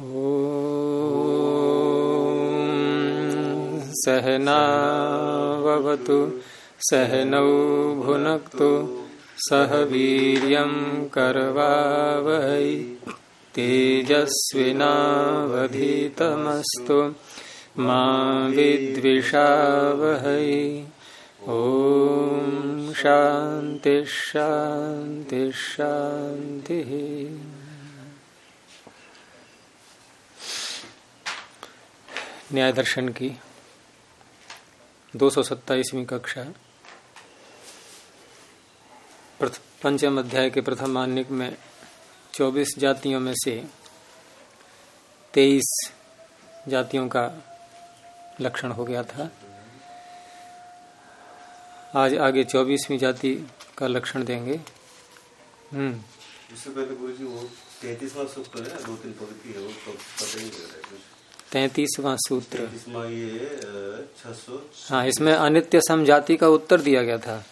सहनावतु सहनौ भुनक्तु सह वीर्यं करवावहै तेजस्विनावधीतमस्तु मा विद्विषावहै। ओम शांति शांति शांति। न्याय दर्शन की 227वीं कक्षा पंचम अध्याय के प्रथम आन्निक में 24 जातियों में से 23 जातियों का लक्षण हो गया था। आज आगे 24वीं जाति का लक्षण देंगे। इससे पहले गुरु जी वो 33वां सूत्र है, 2-3 पंक्ति है, वो पता ही नहीं रहा है। 33वां सूत्र ये 600। हाँ, इसमें अनित्य समजाति का उत्तर दिया गया था।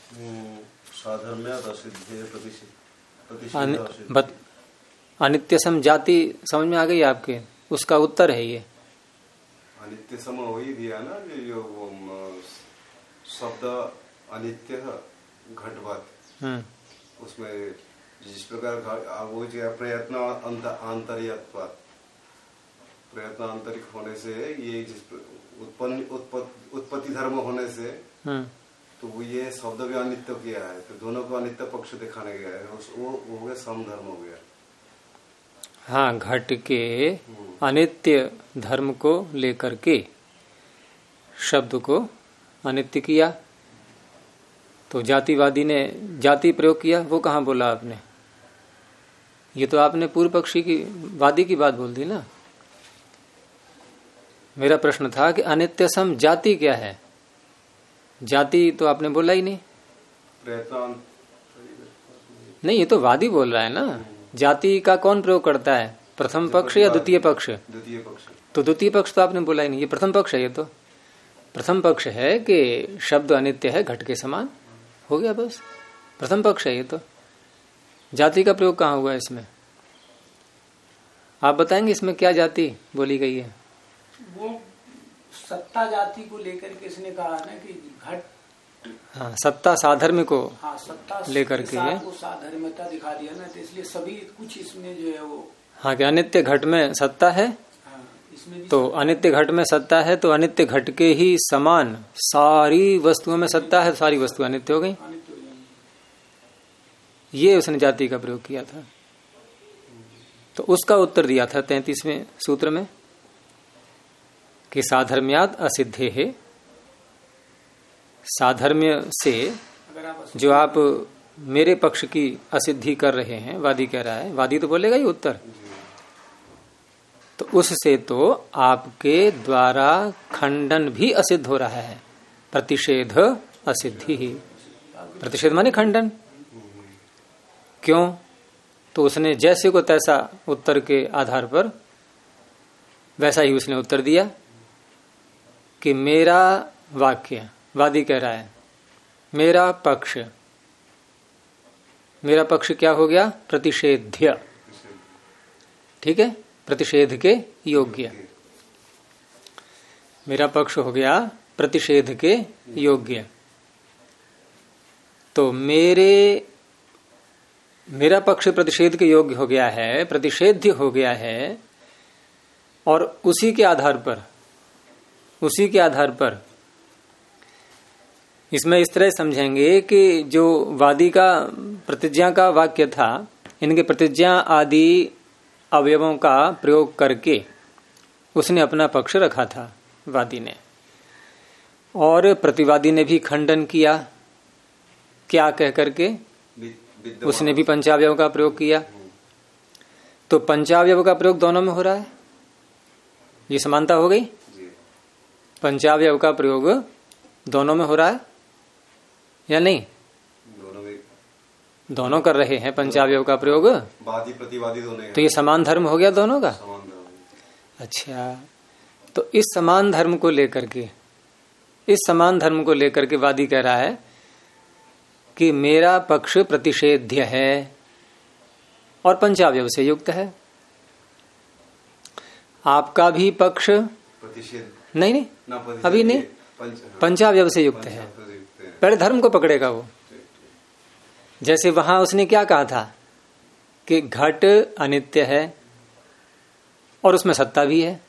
अनित्य समजाति समझ में आ गई आपके? उसका उत्तर है ये। अनित्य सम वही दिया ना, जो शब्द अनित्य घटवत, उसमें जिस प्रकार वो प्रयत्न आंतरिकत्वात्, प्रयत्न आंतरिक होने से ये जिस उत्पत्ति धर्म होने से तो वो ये शब्द भी अनित्य किया है, तो दोनों को अनित्य पक्ष दिखाने गया है, वो हो गया सम धर्म हो गया। हाँ, घट के अनित्य धर्म को लेकर के शब्द को अनित्य किया, तो जातिवादी ने जाति प्रयोग किया। वो कहाँ बोला आपने? ये तो आपने पूर्व पक्षी की वादी की बात बोल दी ना। मेरा प्रश्न था कि अनित्य सम जाति क्या है? जाति तो आपने बोला ही नहीं। नहीं, ये तो वादी बोल रहा है ना। जाति का कौन प्रयोग करता है? प्रथम पक्ष या द्वितीय पक्ष? द्वितीय पक्ष। तो द्वितीय पक्ष तो आपने बोला ही नहीं, ये प्रथम पक्ष है। ये तो प्रथम पक्ष है कि शब्द अनित्य है, घट के समान, हो गया बस। प्रथम पक्ष है ये तो। जाति का प्रयोग कहाँ हुआ इसमें? आप बताएंगे इसमें क्या जाति बोली गई है? वो सत्ता जाति को लेकर के इसने कहा ना कि घट, हाँ, सत्ता साधर्म्य को हाँ, सत्ता लेकर के वो साधर्म्यता दिखा दिया ना, तो इसलिए सभी कुछ इसमें जो है वो, हाँ, कि अनित्य घट में सत्ता है। हाँ, इसमें भी तो अनित्य घट में सत्ता है, तो अनित्य घट के ही समान सारी वस्तुओं में सत्ता है, सारी वस्तु अनित्य हो गई। ये उसने जाति का प्रयोग किया था। तो उसका उत्तर दिया था 33वें सूत्र में कि साधर्म्यात् असिद्धे है। साधर्म्य से जो आप मेरे पक्ष की असिद्धि कर रहे हैं, वादी कह रहा है, वादी तो बोलेगा ही उत्तर, तो उससे तो आपके द्वारा खंडन भी असिद्ध हो रहा है। प्रतिषेध असिद्धि ही, प्रतिषेध माने खंडन। क्यों? तो उसने जैसे को तैसा उत्तर के आधार पर वैसा ही उसने उत्तर दिया कि मेरा वाक्य, वादी कह रहा है, मेरा पक्ष क्या हो गया? प्रतिषेध्य। ठीक है, प्रतिषेध के योग्य। मेरा पक्ष हो गया प्रतिषेध के योग्य। तो मेरा पक्ष प्रतिषेध के योग्य हो गया है, प्रतिषेध्य हो गया है, और उसी के आधार पर इसमें इस तरह समझेंगे कि जो वादी का प्रतिज्ञा का वाक्य था, इनके प्रतिज्ञा आदि अवयवों का प्रयोग करके उसने अपना पक्ष रखा था वादी ने, और प्रतिवादी ने भी खंडन किया। क्या कह करके? उसने भी पंचावयव का प्रयोग किया। तो पंचावयव का प्रयोग दोनों में हो रहा है, ये समानता हो गई। पंचावयव का प्रयोग दोनों में हो रहा है या नहीं? दोनों कर रहे हैं पंचावयव का प्रयोग, वादी प्रतिवादी दोनों। तो ये समान धर्म हो गया दोनों का। अच्छा, तो इस समान धर्म को लेकर के वादी कह रहा है कि मेरा पक्ष प्रतिषेध्य है और पंचावयव से युक्त है। आपका भी पक्ष प्रतिषेध नहीं अभी नहीं, पंचावयव से युक्त है। पहले धर्म को पकड़ेगा वो। जैसे वहां उसने क्या कहा था कि घट अनित्य है और उसमें सत्ता भी है।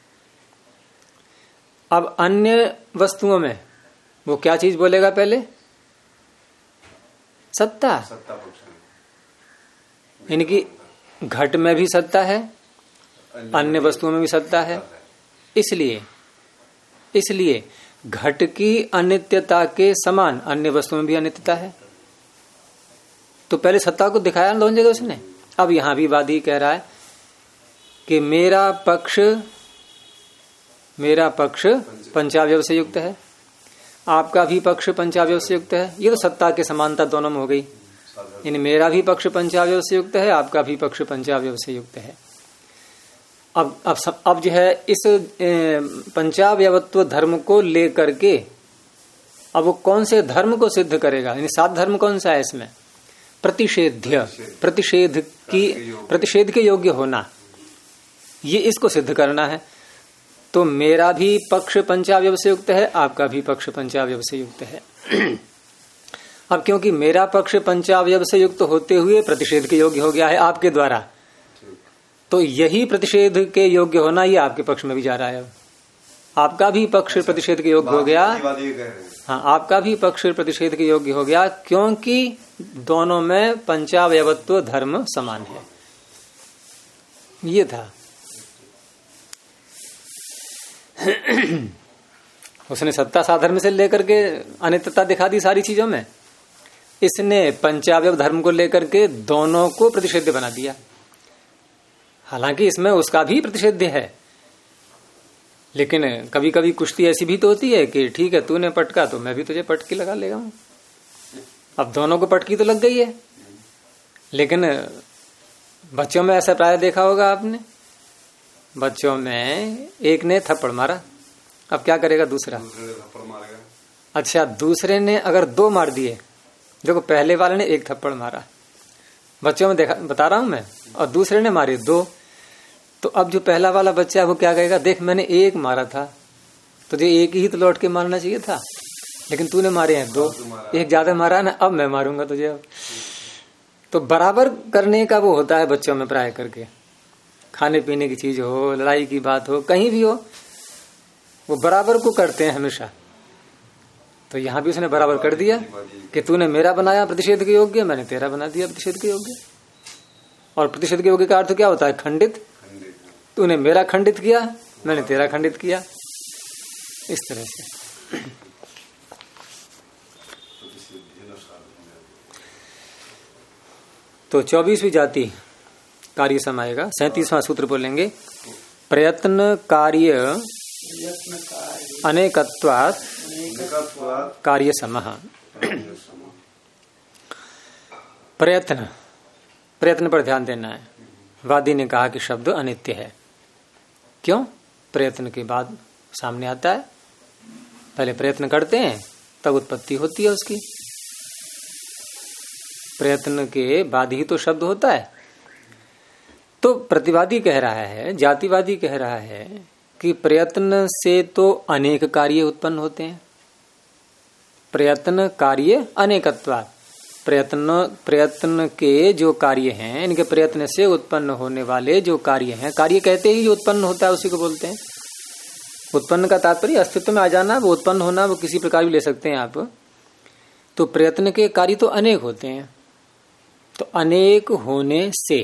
अब अन्य वस्तुओं में वो क्या चीज बोलेगा? पहले सत्ता। यानी कि घट में भी सत्ता है, अन्य वस्तुओं में भी सत्ता है। इसलिए घट की अनित्यता के समान अन्य वस्तुओं में भी अनित्यता है। तो पहले सत्ता को दिखाया ना दोनों जगह उसने। अब यहां भी वादी कह रहा है कि मेरा पक्ष पंचावयव से युक्त है, आपका भी पक्ष पंचावयव से युक्त है। ये तो सत्ता के समानता दोनों में हो गई। यानी मेरा भी पक्ष पंचावयव से युक्त है, आपका भी पक्ष पंचावयव से युक्त है। अब जो है इस पंचावयवत्व धर्म को लेकर के अब वो कौन से धर्म को सिद्ध करेगा? यानी 7 धर्म कौन सा है इसमें? प्रतिषेध के योग्य होना, ये इसको सिद्ध करना है। तो मेरा भी पक्ष पंचावयव से युक्त है, आपका भी पक्ष पंचावयव से युक्त है। अब क्योंकि मेरा पक्ष पंचावयव से युक्त होते हुए प्रतिषेध के योग्य हो गया है आपके द्वारा, तो यही प्रतिषेध के योग्य होना ये आपके पक्ष में भी जा रहा है। अब आपका भी पक्ष प्रतिषेध के योग्य हो गया। हाँ, आपका भी पक्ष प्रतिषेध के योग्य हो गया, क्योंकि दोनों में पंचावयवत्व धर्म समान है। ये था। उसने सत्ता साधर्म से लेकर के अनित्यता दिखा दी सारी चीजों में। इसने पंचावयव धर्म को लेकर के दोनों को प्रतिषेध बना दिया। हालांकि इसमें उसका भी प्रतिषेध है, लेकिन कभी कभी कुश्ती ऐसी भी तो होती है कि ठीक है तूने पटका तो मैं भी तुझे पटकी लगा लेगा हूं। अब दोनों को पटकी तो लग गई है, लेकिन बच्चों में ऐसा प्राय देखा होगा आपने। बच्चों में एक ने थप्पड़ मारा, अब क्या करेगा दूसरा? अच्छा, दूसरे ने अगर 2 मार दिए, देखो पहले वाले ने 1 थप्पड़ मारा, बच्चों में देखा बता रहा हूं मैं, और दूसरे ने मारे 2। तो अब जो पहला वाला बच्चा है वो क्या कहेगा? देख मैंने 1 मारा था, तुझे 1 ही तो लौट के मारना चाहिए था, लेकिन तूने मारे हैं 2, 1 ज्यादा मारा ना, अब मैं मारूंगा तुझे। अब तो बराबर करने का वो होता है बच्चों में प्राय करके। खाने पीने की चीज हो, लड़ाई की बात हो, कहीं भी हो, वो बराबर को करते हैं हमेशा। तो यहां भी उसने बराबर कर दिया कि तूने मेरा बनाया प्रतिषेध के योग्य, मैंने तेरा बना दिया प्रतिषेध के योग्य। और प्रतिषेध के योग्य का अर्थ क्या होता है? खंडित। तूने मेरा खंडित किया, मैंने तेरा खंडित किया, इस तरह से। तो 24वीं जाति कार्य समाएगा। 37वां सूत्र बोलेंगे, प्रयत्न कार्य अनेकत्वात् कार्य समः। प्रयत्न पर ध्यान देना है। वादी ने कहा कि शब्द अनित्य है। क्यों? प्रयत्न के बाद सामने आता है, पहले प्रयत्न करते हैं तब उत्पत्ति होती है उसकी। प्रयत्न के बाद ही तो शब्द होता है। तो प्रतिवादी कह रहा है, जातिवादी कह रहा है कि प्रयत्न से तो अनेक कार्य उत्पन्न होते हैं। प्रयत्न कार्य अनेकत्वात्, प्रयत्न के जो कार्य हैं, इनके प्रयत्न से उत्पन्न होने वाले जो कार्य हैं, कार्य कहते ही जो उत्पन्न होता है उसी को बोलते हैं। उत्पन्न का तात्पर्य अस्तित्व में आ जाना, वो उत्पन्न होना, वो किसी प्रकार भी ले सकते हैं आप। तो प्रयत्न के कार्य तो अनेक होते हैं। तो अनेक होने से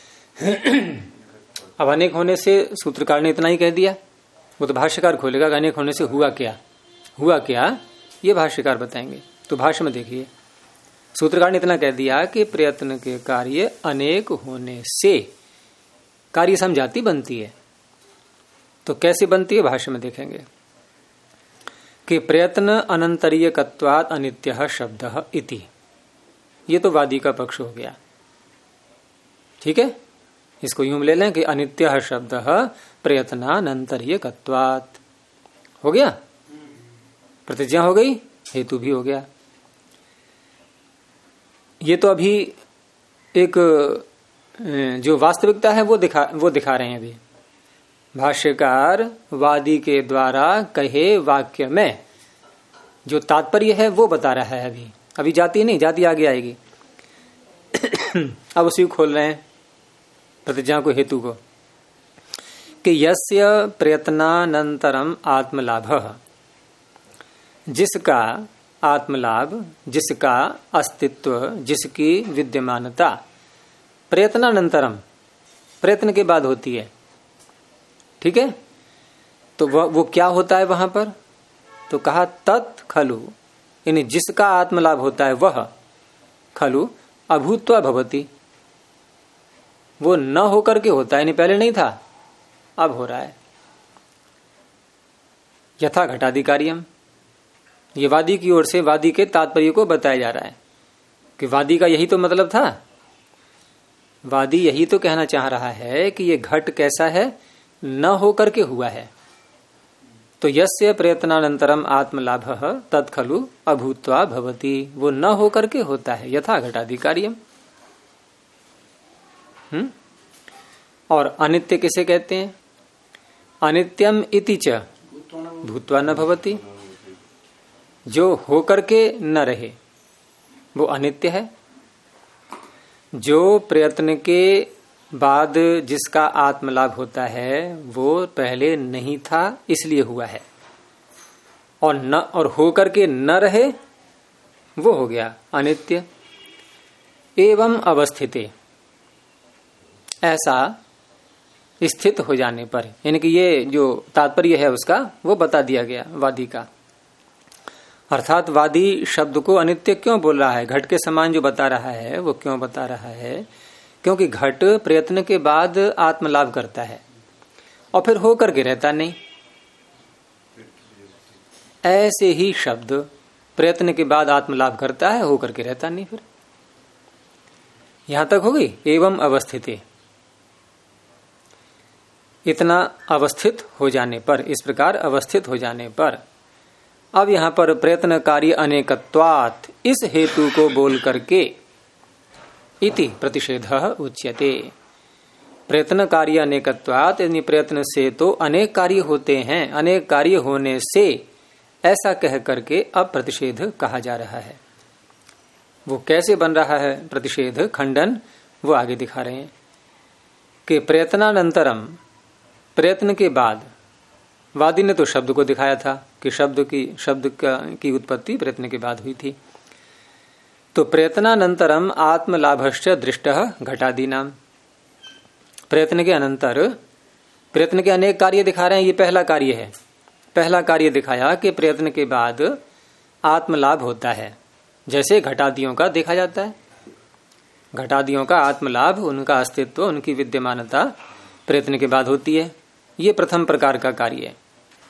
अब अनेक होने से सूत्रकार ने इतना ही कह दिया, वो तो भाष्यकार खोलेगा कि अनेक होने से हुआ क्या ये भाष्यकार बताएंगे। तो भाष्य में देखिए, सूत्रकार ने इतना कह दिया कि प्रयत्न के कार्य अनेक होने से कार्य समझाती बनती है। तो कैसे बनती है भाष्य में देखेंगे कि प्रयत्न अनंतरीयकत्वात् अनित्यः शब्दः इति। ये तो वादी का पक्ष हो गया, ठीक है। इसको यूं ले लें कि अनित्यः शब्दः प्रयत्नानंतरीयकत्वात् हो गया, प्रतिज्ञा हो गई, हेतु भी हो गया। ये तो अभी एक जो वास्तविकता है वो दिखा रहे हैं अभी। भाष्यकार वादी के द्वारा कहे वाक्य में जो तात्पर्य है वो बता रहा है। अभी जाति नहीं, जाति आगे आएगी। अब उसी को खोल रहे हैं प्रतिज्ञा को, हेतु को, कि यस्य प्रयत्नानंतरम आत्मलाभ, जिसका आत्मलाभ, जिसका अस्तित्व, जिसकी विद्यमानता प्रयत्नानंतरम, प्रयत्न के बाद होती है। ठीक है, तो वो क्या होता है वहां पर? तो कहा तत् खलु, यानी जिसका आत्मलाभ होता है वह खलु अभूत्वा भवति, वो न होकर के होता है, यानी पहले नहीं था अब हो रहा है। यथा घटाधिकारियम, ये वादी की ओर से वादी के तात्पर्य को बताया जा रहा है कि वादी का यही तो मतलब था। वादी यही तो कहना चाह रहा है कि ये घट कैसा है, न होकर के हुआ है। तो यस्य प्रयत्नानंतरम आत्मलाभ तत्खलु अभूत्वा भवति, वो न होकर के होता है। यथा घटाधिकारियम। और अनित्य किसे कहते हैं? अनित्यम इति च भूत्वा न भवति, जो होकर के न रहे वो अनित्य है। जो प्रयत्न के बाद जिसका आत्मलाभ होता है वो पहले नहीं था इसलिए हुआ है, और होकर के न रहे वो हो गया अनित्य। एवं अवस्थिते, ऐसा स्थित हो जाने पर, यानी कि ये जो तात्पर्य है उसका वो बता दिया गया वादी का। अर्थात वादी शब्द को अनित्य क्यों बोल रहा है, घट के समान जो बता रहा है वो क्यों बता रहा है? क्योंकि घट प्रयत्न के बाद आत्मलाभ करता है और फिर होकर के रहता नहीं। ऐसे ही शब्द प्रयत्न के बाद आत्मलाभ करता है, होकर के रहता नहीं। फिर यहां तक हो गई एवं अवस्थिति, इतना अवस्थित हो जाने पर, इस प्रकार अवस्थित हो जाने पर। अब यहां पर प्रयत्नकारी अनेकत्वात्, इस हेतु को बोल करके इति प्रतिषेधः उच्यते। प्रयत्न कार्य अनेकत्वात्, यानी प्रयत्न से तो अनेक कार्य होते हैं, अनेक कार्य होने से ऐसा कह करके अब प्रतिषेध कहा जा रहा है। वो कैसे बन रहा है प्रतिषेध, खंडन, वो आगे दिखा रहे हैं कि प्रयत्नानंतरम, प्रयत्न के बाद। वादी ने तो शब्द को दिखाया था कि शब्द की उत्पत्ति प्रयत्न के बाद हुई थी। तो प्रयत्नानंतरम आत्मलाभश्च दृष्टः घटादि नाम, प्रयत्न के अनंतर प्रयत्न के अनेक कार्य दिखा रहे हैं। ये पहला कार्य है, पहला कार्य दिखाया कि प्रयत्न के बाद आत्मलाभ होता है, जैसे घटादियों का देखा जाता है। घटादियों का आत्मलाभ, उनका अस्तित्व, उनकी विद्यमानता प्रयत्न के बाद होती है। ये प्रथम प्रकार का कार्य है।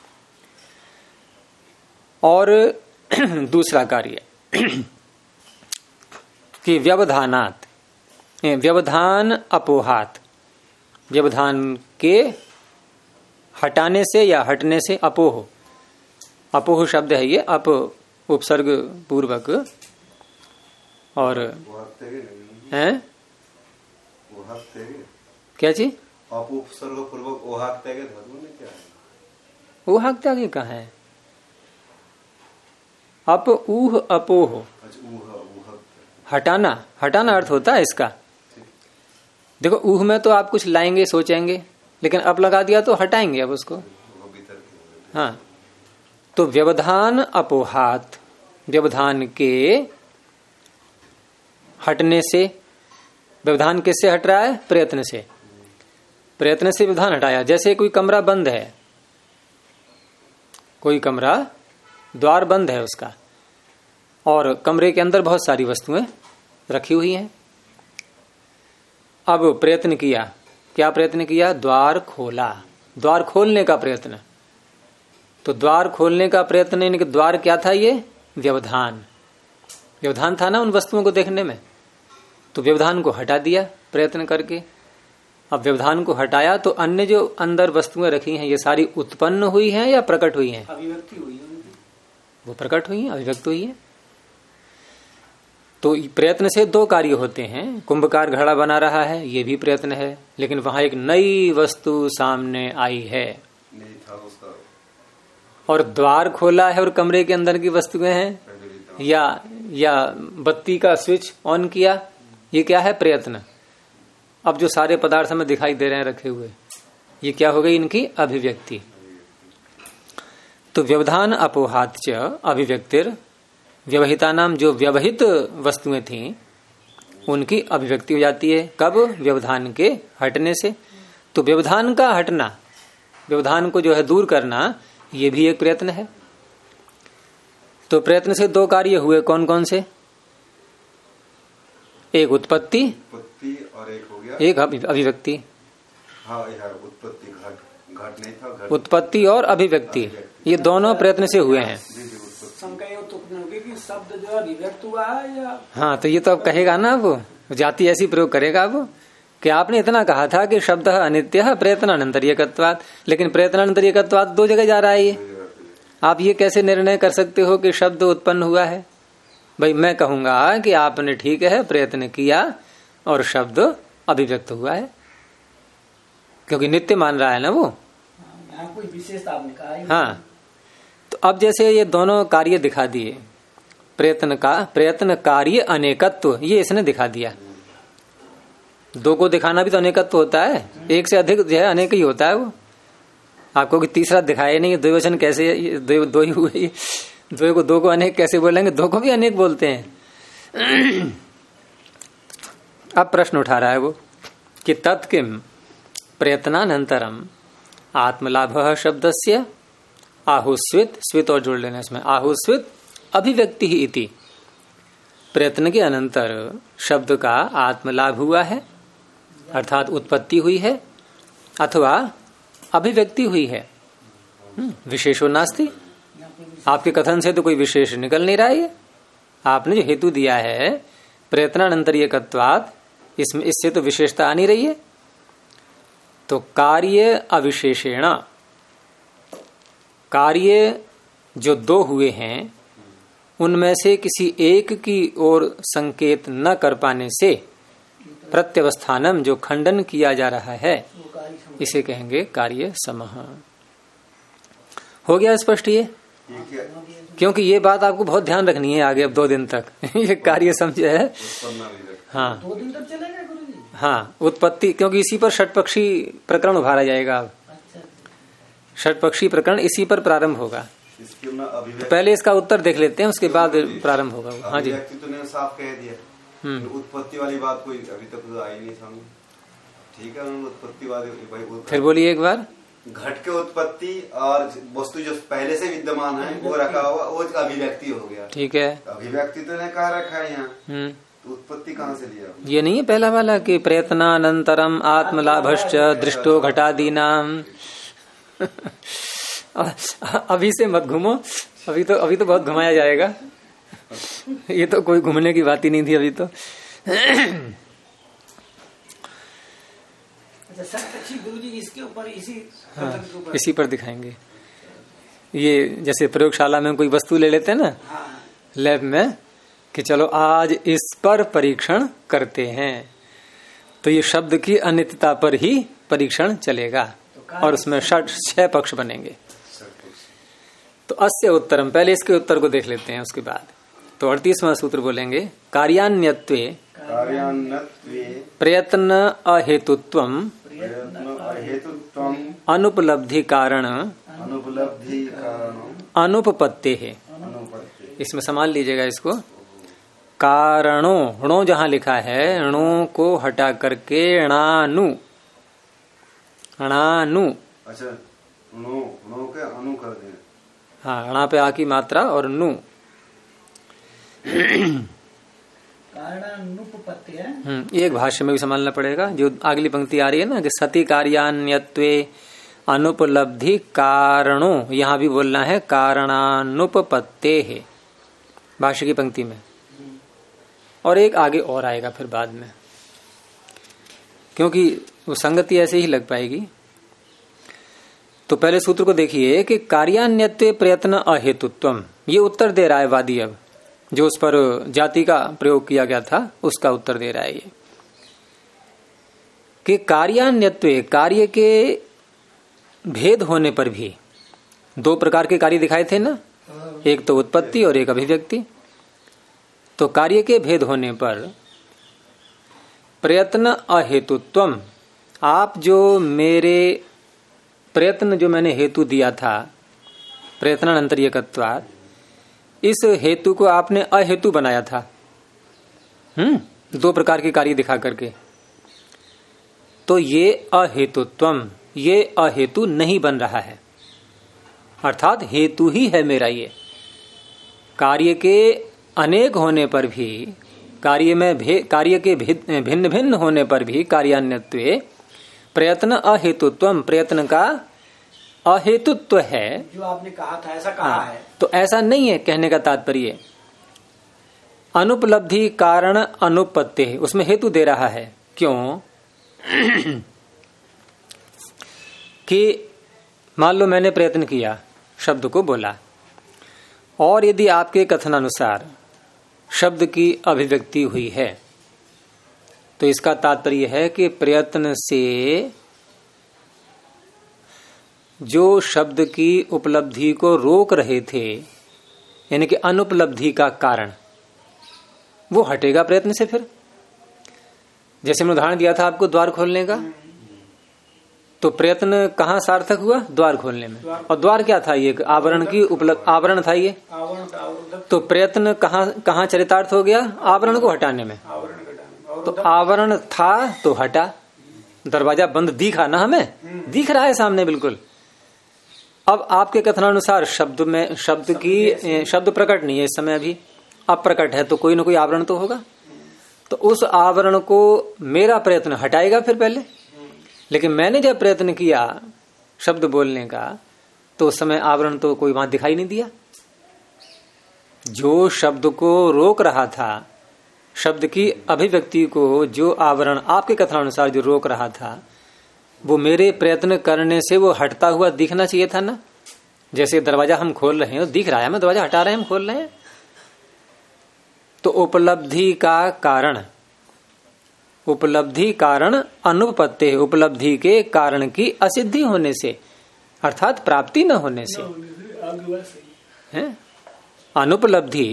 और दूसरा कार्य कि व्यवधानात्, व्यवधान अपोहात, व्यवधान के हटाने से या हटने से, अपोह, अपोह शब्द है ये, अप उपसर्ग पूर्वक। और हैं क्या चीज? अप उपसर्ग पूर्वक ओहाक त्यागे धर्म में क्या है? ओहाक त्यागे कहाँ है? अप ऊह अपोह, हटाना, हटाना अर्थ होता है इसका। देखो ऊह में तो आप कुछ लाएंगे सोचेंगे, लेकिन अब लगा दिया तो हटाएंगे अब उसको। हाँ, तो व्यवधान अपोहात, व्यवधान के हटने से। व्यवधान किससे हट रहा है? प्रयत्न से। प्रयत्न से व्यवधान हटाया। जैसे कोई कमरा बंद है, कोई कमरा द्वार बंद है उसका, और कमरे के अंदर बहुत सारी वस्तुएं रखी हुई हैं। अब प्रयत्न किया, क्या प्रयत्न किया? द्वार खोला, द्वार खोलने का प्रयत्न। तो द्वार खोलने का प्रयत्न, यानी कि द्वार क्या था? ये व्यवधान, व्यवधान था ना उन वस्तुओं को देखने में। तो व्यवधान को हटा दिया प्रयत्न करके। अब व्यवधान को हटाया तो अन्य जो अंदर वस्तुएं रखी हैं ये सारी उत्पन्न हुई हैं या प्रकट हुई हैं? अभिव्यक्ति हुई है, वो प्रकट हुई है, अभिव्यक्त हुई है। तो प्रयत्न से दो कार्य होते हैं। कुंभकार घड़ा बना रहा है, ये भी प्रयत्न है, लेकिन वहां एक नई वस्तु सामने आई है, नहीं था उसका, और द्वार खोला है और कमरे के अंदर की वस्तुएं हैं, या बत्ती का स्विच ऑन किया, ये क्या है? प्रयत्न। अब जो सारे पदार्थ हमें दिखाई दे रहे हैं रखे हुए, ये क्या हो गई? इनकी अभिव्यक्ति। तो व्यवधान अपोहाच अभिव्यक्तिर, व्यवहिता नाम, जो व्यवहित वस्तुएं थीं उनकी अभिव्यक्ति हो जाती है। कब? व्यवधान के हटने से। तो व्यवधान का हटना, व्यवधान को जो है दूर करना, ये भी एक प्रयत्न है। तो प्रयत्न से दो कार्य हुए, कौन कौन से? एक उत्पत्ति और एक हो गया एक अभिव्यक्ति। हाँ, उत्पत्ति, घट नहीं था, घट। उत्पत्ति और अभिव्यक्ति, ये दोनों प्रयत्न से हुए हैं। शब्द जो अभिव्यक्त हुआ है या? हाँ, तो ये तो अब कहेगा ना, वो जाति ऐसी प्रयोग करेगा अब कि आपने इतना कहा था कि शब्द अनित्य प्रयत्नानंतरीयकत्वात्, लेकिन प्रयत्नानंतरीयकत्वात् दो जगह जा रहा है ये। आप ये कैसे निर्णय कर सकते हो कि शब्द उत्पन्न हुआ है? भाई मैं कहूंगा कि आपने ठीक है प्रयत्न किया और शब्द अभिव्यक्त हुआ है, क्योंकि नित्य मान रहा है ना वो। यहाँ कोई विशेषता आपने कहा। हाँ, तो अब जैसे ये दोनों कार्य दिखा दिए, प्रयत्न कार्य अनेकत्व, ये इसने दिखा दिया। दो को दिखाना भी तो अनेकत्व होता है, एक से अधिक जो है अनेक ही होता है वो। आपको कि तीसरा दिखाया नहीं, द्विवचन कैसे? दो ही हुए, दो को अनेक कैसे बोलेंगे? दो को भी अनेक बोलते हैं। अब प्रश्न उठा रहा है वो कि तत्किम प्रयत्नानंतरम आत्मलाभ शब्दस्य आहुस्वित, स्वित और जोड़ लेना इसमें, आहुस्वित अभिव्यक्ति ही इति। प्रयत्न के अनंतर शब्द का आत्मलाभ हुआ है, अर्थात उत्पत्ति हुई है, अथवा अभिव्यक्ति हुई है। विशेषो नास्ति। आपके कथन से तो कोई विशेष निकल नहीं रहा है। आपने जो हेतु दिया है प्रयत्नानंतरीयकत्वात्, इसमें इससे तो विशेषता आ नहीं रही है। तो कार्य अविशेषेण, कार्य जो दो हुए हैं उनमें से किसी एक की ओर संकेत न कर पाने से प्रत्यवस्थानम, जो खंडन किया जा रहा है, इसे कहेंगे कार्य समः। हो गया स्पष्ट ये? क्योंकि ये बात आपको बहुत ध्यान रखनी है आगे, अब 2 दिन तक ये कार्य समझे है। हाँ 2 दिन तक चलेगा गुरुजी? हाँ, उत्पत्ति, क्योंकि इसी पर षटपक्षी प्रकरण उभारा जाएगा। अब षटपक्षी प्रकरण इसी पर प्रारंभ होगा। तो पहले इसका उत्तर देख लेते हैं, उसके बाद प्रारंभ होगा। हाँ जी, तूने साफ कह दिया। उत्पत्ति वाली बात कोई अभी तक तो आई नहीं समझ। ठीक है, उत्पत्ति वाली फिर बोलिए एक बार। घट के उत्पत्ति और वस्तु जो पहले से विद्यमान है वो रखा हुआ, वो अभिव्यक्ति हो गया। ठीक है, अभिव्यक्ति तो ने कहा रखा है यहाँ, तो उत्पत्ति कहाँ से लिया? ये नहीं है पहला वाला कि प्रयत्नानंतरम आत्मलाभश्च दृष्टो घटादीनाम। अभी से मत घूमो, अभी तो बहुत घुमाया जाएगा। ये तो कोई घूमने की बात ही नहीं थी अभी तो। गुरुजी इसके ऊपर इसी पर दिखाएंगे। ये जैसे प्रयोगशाला में कोई वस्तु ले लेते हैं ना, लैब में, कि चलो आज इस पर परीक्षण करते हैं, तो ये शब्द की अनित्यता पर ही परीक्षण चलेगा और उसमें 6 पक्ष बनेंगे। तो अस्य उत्तरम, पहले इसके उत्तर को देख लेते हैं उसके बाद। तो 38वां सूत्र बोलेंगे, कार्यान्यत्वे प्रयत्न अहेतुत्वम अनुपलब्धि कारण अनुपपत्ते है। इसमें संभाल लीजिएगा इसको। कारणों, णो जहां लिखा है, णो को हटा करके णानु, णानु। अच्छा, णो के अनु कर दें। हाँ, णा पे आ की मात्रा और नु। एक भाष्य में भी संभालना पड़ेगा। जो अगली पंक्ति आ रही है ना कि सति कार्यान्यत्वे अनुपलब्धि कारणों, यहाँ भी बोलना है कारणानुपपत्ते है भाष्य की पंक्ति में। और एक आगे और आएगा फिर बाद में, क्योंकि वो संगति ऐसे ही लग पाएगी। तो पहले सूत्र को देखिए कि कार्यान्यत्वे प्रयत्न अहेतुत्वम, ये उत्तर दे रहा है वादी। अब जो उस पर जाति का प्रयोग किया गया था उसका उत्तर दे रहा है ये कि कार्यान्यत्वे, कार्य के भेद होने पर भी, दो प्रकार के कार्य दिखाए थे ना, एक तो उत्पत्ति और एक अभिव्यक्ति। तो कार्य के भेद होने पर प्रयत्न अहेतुत्वम, आप जो मेरे प्रयत्न जो मैंने हेतु दिया था प्रयत्नानंतर्यकत्वात्, इस हेतु को आपने अहेतु बनाया था। दो प्रकार के कार्य दिखा करके, तो ये अहेतुत्वम, ये अहेतु नहीं बन रहा है, अर्थात हेतु ही है मेरा ये। कार्य के अनेक होने पर भी, कार्य के भिन्न भिन्न होने पर भी कार्यान्यत्वे प्रयत्न अहेतुत्वम, प्रयत्न का अहेतुत्व है। जो आपने कहा था ऐसा कहा है, तो ऐसा नहीं है कहने का तात्पर्य। अनुपलब्धि कारण अनुपत्ति, उसमें हेतु दे रहा है। क्यों? कि मान लो मैंने प्रयत्न किया, शब्द को बोला, और यदि आपके कथनानुसार शब्द की अभिव्यक्ति हुई है, तो इसका तात्पर्य है कि प्रयत्न से जो शब्द की उपलब्धि को रोक रहे थे, यानी कि अनुपलब्धि का कारण, वो हटेगा प्रयत्न से। फिर जैसे मैंने उदाहरण दिया था आपको द्वार खोलने का, तो प्रयत्न कहाँ सार्थक हुआ? द्वार खोलने में। और द्वार क्या था? ये आवरण की आवरण था ये। तो प्रयत्न कहाँ चरितार्थ हो गया? आवरण को हटाने में। तो आवरण था तो हटा, दरवाजा बंद दिखा ना, हमें दिख रहा है सामने बिल्कुल। अब आपके कथनानुसार शब्द प्रकट नहीं है इस समय, अभी अप्रकट है, तो कोई ना कोई आवरण तो होगा। तो उस आवरण को मेरा प्रयत्न हटाएगा फिर पहले। लेकिन मैंने जब प्रयत्न किया शब्द बोलने का, तो उस समय आवरण तो कोई वहां दिखाई नहीं दिया। जो शब्द को रोक रहा था, शब्द की अभिव्यक्ति को जो आवरण आपके कथनानुसार जो रोक रहा था, वो मेरे प्रयत्न करने से वो हटता हुआ दिखना चाहिए था ना। जैसे दरवाजा हम खोल रहे हैं, दिख रहा है, हमें दरवाजा हटा रहे हैं, हम खोल रहे हैं। तो उपलब्धि कारण अनुपत्ति, उपलब्धि के कारण की असिद्धि होने से, अर्थात प्राप्ति न होने से है। अनुपलब्धि,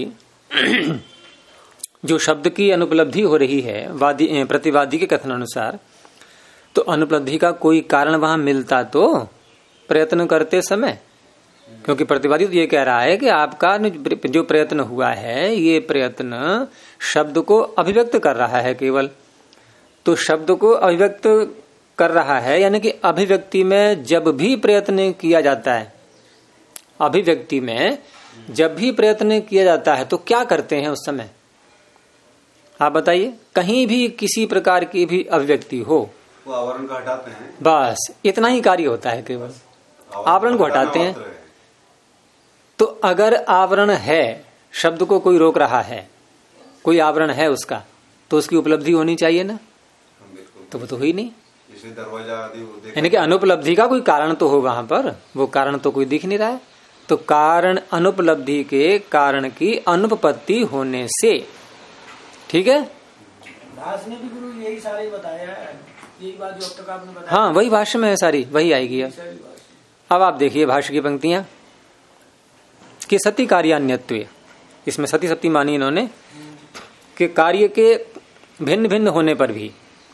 जो शब्द की अनुपलब्धि हो रही है प्रतिवादी के कथनानुसार, तो अनुपलब्धि का कोई कारण वहां मिलता तो प्रयत्न करते समय, क्योंकि प्रतिवादी तो ये कह रहा है कि आपका जो प्रयत्न हुआ है, ये प्रयत्न शब्द को अभिव्यक्त कर रहा है केवल। तो शब्द को अभिव्यक्त कर रहा है, यानी कि अभिव्यक्ति में जब भी प्रयत्न किया जाता है, अभिव्यक्ति में जब भी प्रयत्न किया जाता है, तो क्या करते हैं उस समय? आप बताइए। कहीं भी किसी प्रकार की भी अभिव्यक्ति हो, वो आवरण को हटाते हैं, बस इतना ही कार्य होता है, केवल आवरण को हटाते हैं। तो अगर आवरण है, शब्द को कोई रोक रहा है, कोई आवरण है उसका, तो उसकी उपलब्धि होनी चाहिए ना, तो वो तो हुई नहीं। यानी कि अनुपलब्धि का कोई कारण तो हो वहां पर, वो कारण तो कोई दिख नहीं रहा है। तो कारण अनुपलब्धि के कारण की अनुपपत्ति होने से, ठीक है। दास ने भी गुरु यही सारे बताया है, यही बात जो अब तक आपने बताया। हाँ, वही भाष्य में है सारी, वही आएगी। अब आप देखिए भाष्य की पंक्तियां कि सती कार्यान्यत्वे, इसमें सती सप्ती मानी इन्होंने कि कार्य के भिन्न भिन्न होने पर भी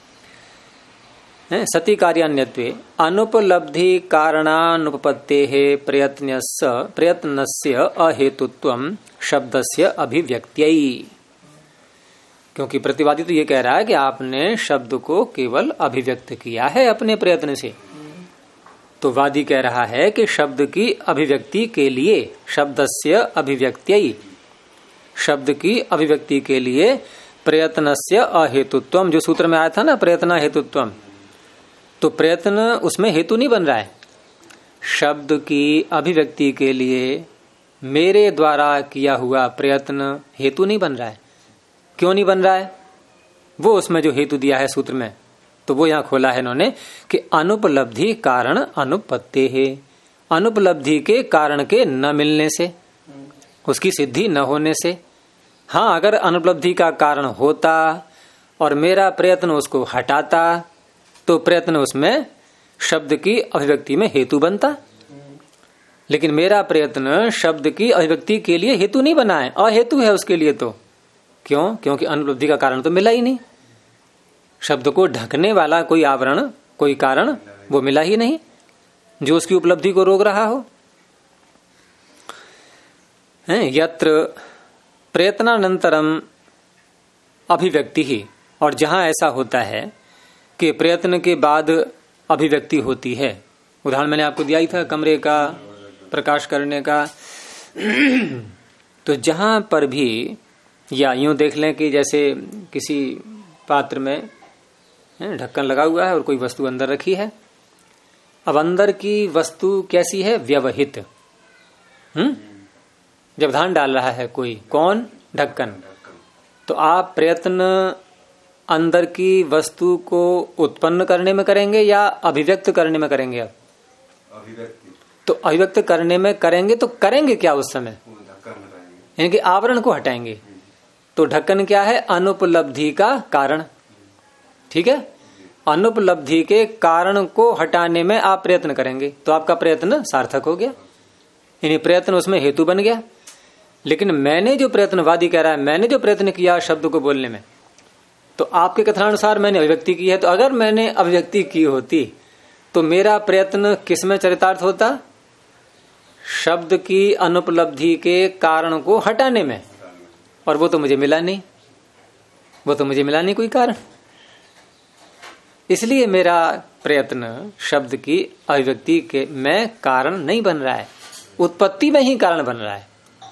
सती कार्यान्यत्वे अनुपलब्धि कारणानुपपत्तेः प्रयत्नस्य अहेतुत्वं शब्दस्य अभिव्यक्त्यै। क्योंकि प्रतिवादी तो ये कह रहा है कि आपने शब्द को केवल अभिव्यक्त किया है अपने प्रयत्न से, तो वादी कह रहा है कि शब्द की अभिव्यक्ति के लिए, शब्दस्य अभिव्यक्त्यै, शब्द की अभिव्यक्ति के लिए प्रयत्नस्य अहेतुत्वम, जो सूत्र में आया था ना प्रयत्न हेतुत्वम, तो प्रयत्न उसमें हेतु नहीं बन रहा है। शब्द की अभिव्यक्ति के लिए मेरे द्वारा किया हुआ प्रयत्न हेतु नहीं बन रहा है। क्यों नहीं बन रहा है? वो उसमें जो हेतु दिया है सूत्र में, तो वो यहां खोला है इन्होंने कि अनुपलब्धि कारण अनुपत्ति है, अनुपलब्धि के कारण के न मिलने से, उसकी सिद्धि न होने से, हाँ, अगर अनुपलब्धि का कारण होता और मेरा प्रयत्न उसको हटाता तो प्रयत्न उसमें शब्द की अभिव्यक्ति में हेतु बनता। लेकिन मेरा प्रयत्न शब्द की अभिव्यक्ति के लिए हेतु नहीं बना है, अहेतु है उसके लिए। तो क्यों? क्योंकि अनुपलब्धि का कारण तो मिला ही नहीं। शब्द को ढकने वाला कोई आवरण, कोई कारण वो मिला ही नहीं जो उसकी उपलब्धि को रोक रहा हो। यत्र प्रयत्नानंतरम अभिव्यक्ति ही, और जहां ऐसा होता है कि प्रयत्न के बाद अभिव्यक्ति होती है। उदाहरण मैंने आपको दिया ही था कमरे का, प्रकाश करने का। तो जहां पर भी, या यूं देख लें कि जैसे किसी पात्र में ढक्कन लगा हुआ है और कोई वस्तु अंदर रखी है। अब अंदर की वस्तु कैसी है? व्यवहित। व्यवधान डाल रहा है कोई, कौन? ढक्कन। तो आप प्रयत्न अंदर की वस्तु को उत्पन्न करने में करेंगे या अभिव्यक्त करने में करेंगे? आप अभिव्यक्ति। तो अभिव्यक्त करने में करेंगे तो करेंगे क्या उस समय? यानी कि आवरण को हटाएंगे। तो ढक्कन क्या है? अनुपलब्धि का कारण। ठीक है, अनुपलब्धि के कारण को हटाने में आप प्रयत्न करेंगे तो आपका प्रयत्न सार्थक हो गया, यानी प्रयत्न उसमें हेतु बन गया। लेकिन मैंने जो प्रयत्न, वादी कह रहा है, मैंने जो प्रयत्न किया शब्द को बोलने में, तो आपके कथनानुसार मैंने अभिव्यक्ति की है। तो अगर मैंने अभिव्यक्ति की होती तो मेरा प्रयत्न किस में चरितार्थ होता? शब्द की अनुपलब्धि के कारण को हटाने में। और वो तो मुझे मिला नहीं, वो तो मुझे मिला नहीं कोई कारण। इसलिए मेरा प्रयत्न शब्द की अभिव्यक्ति के में कारण नहीं बन रहा है, उत्पत्ति में ही कारण बन रहा है।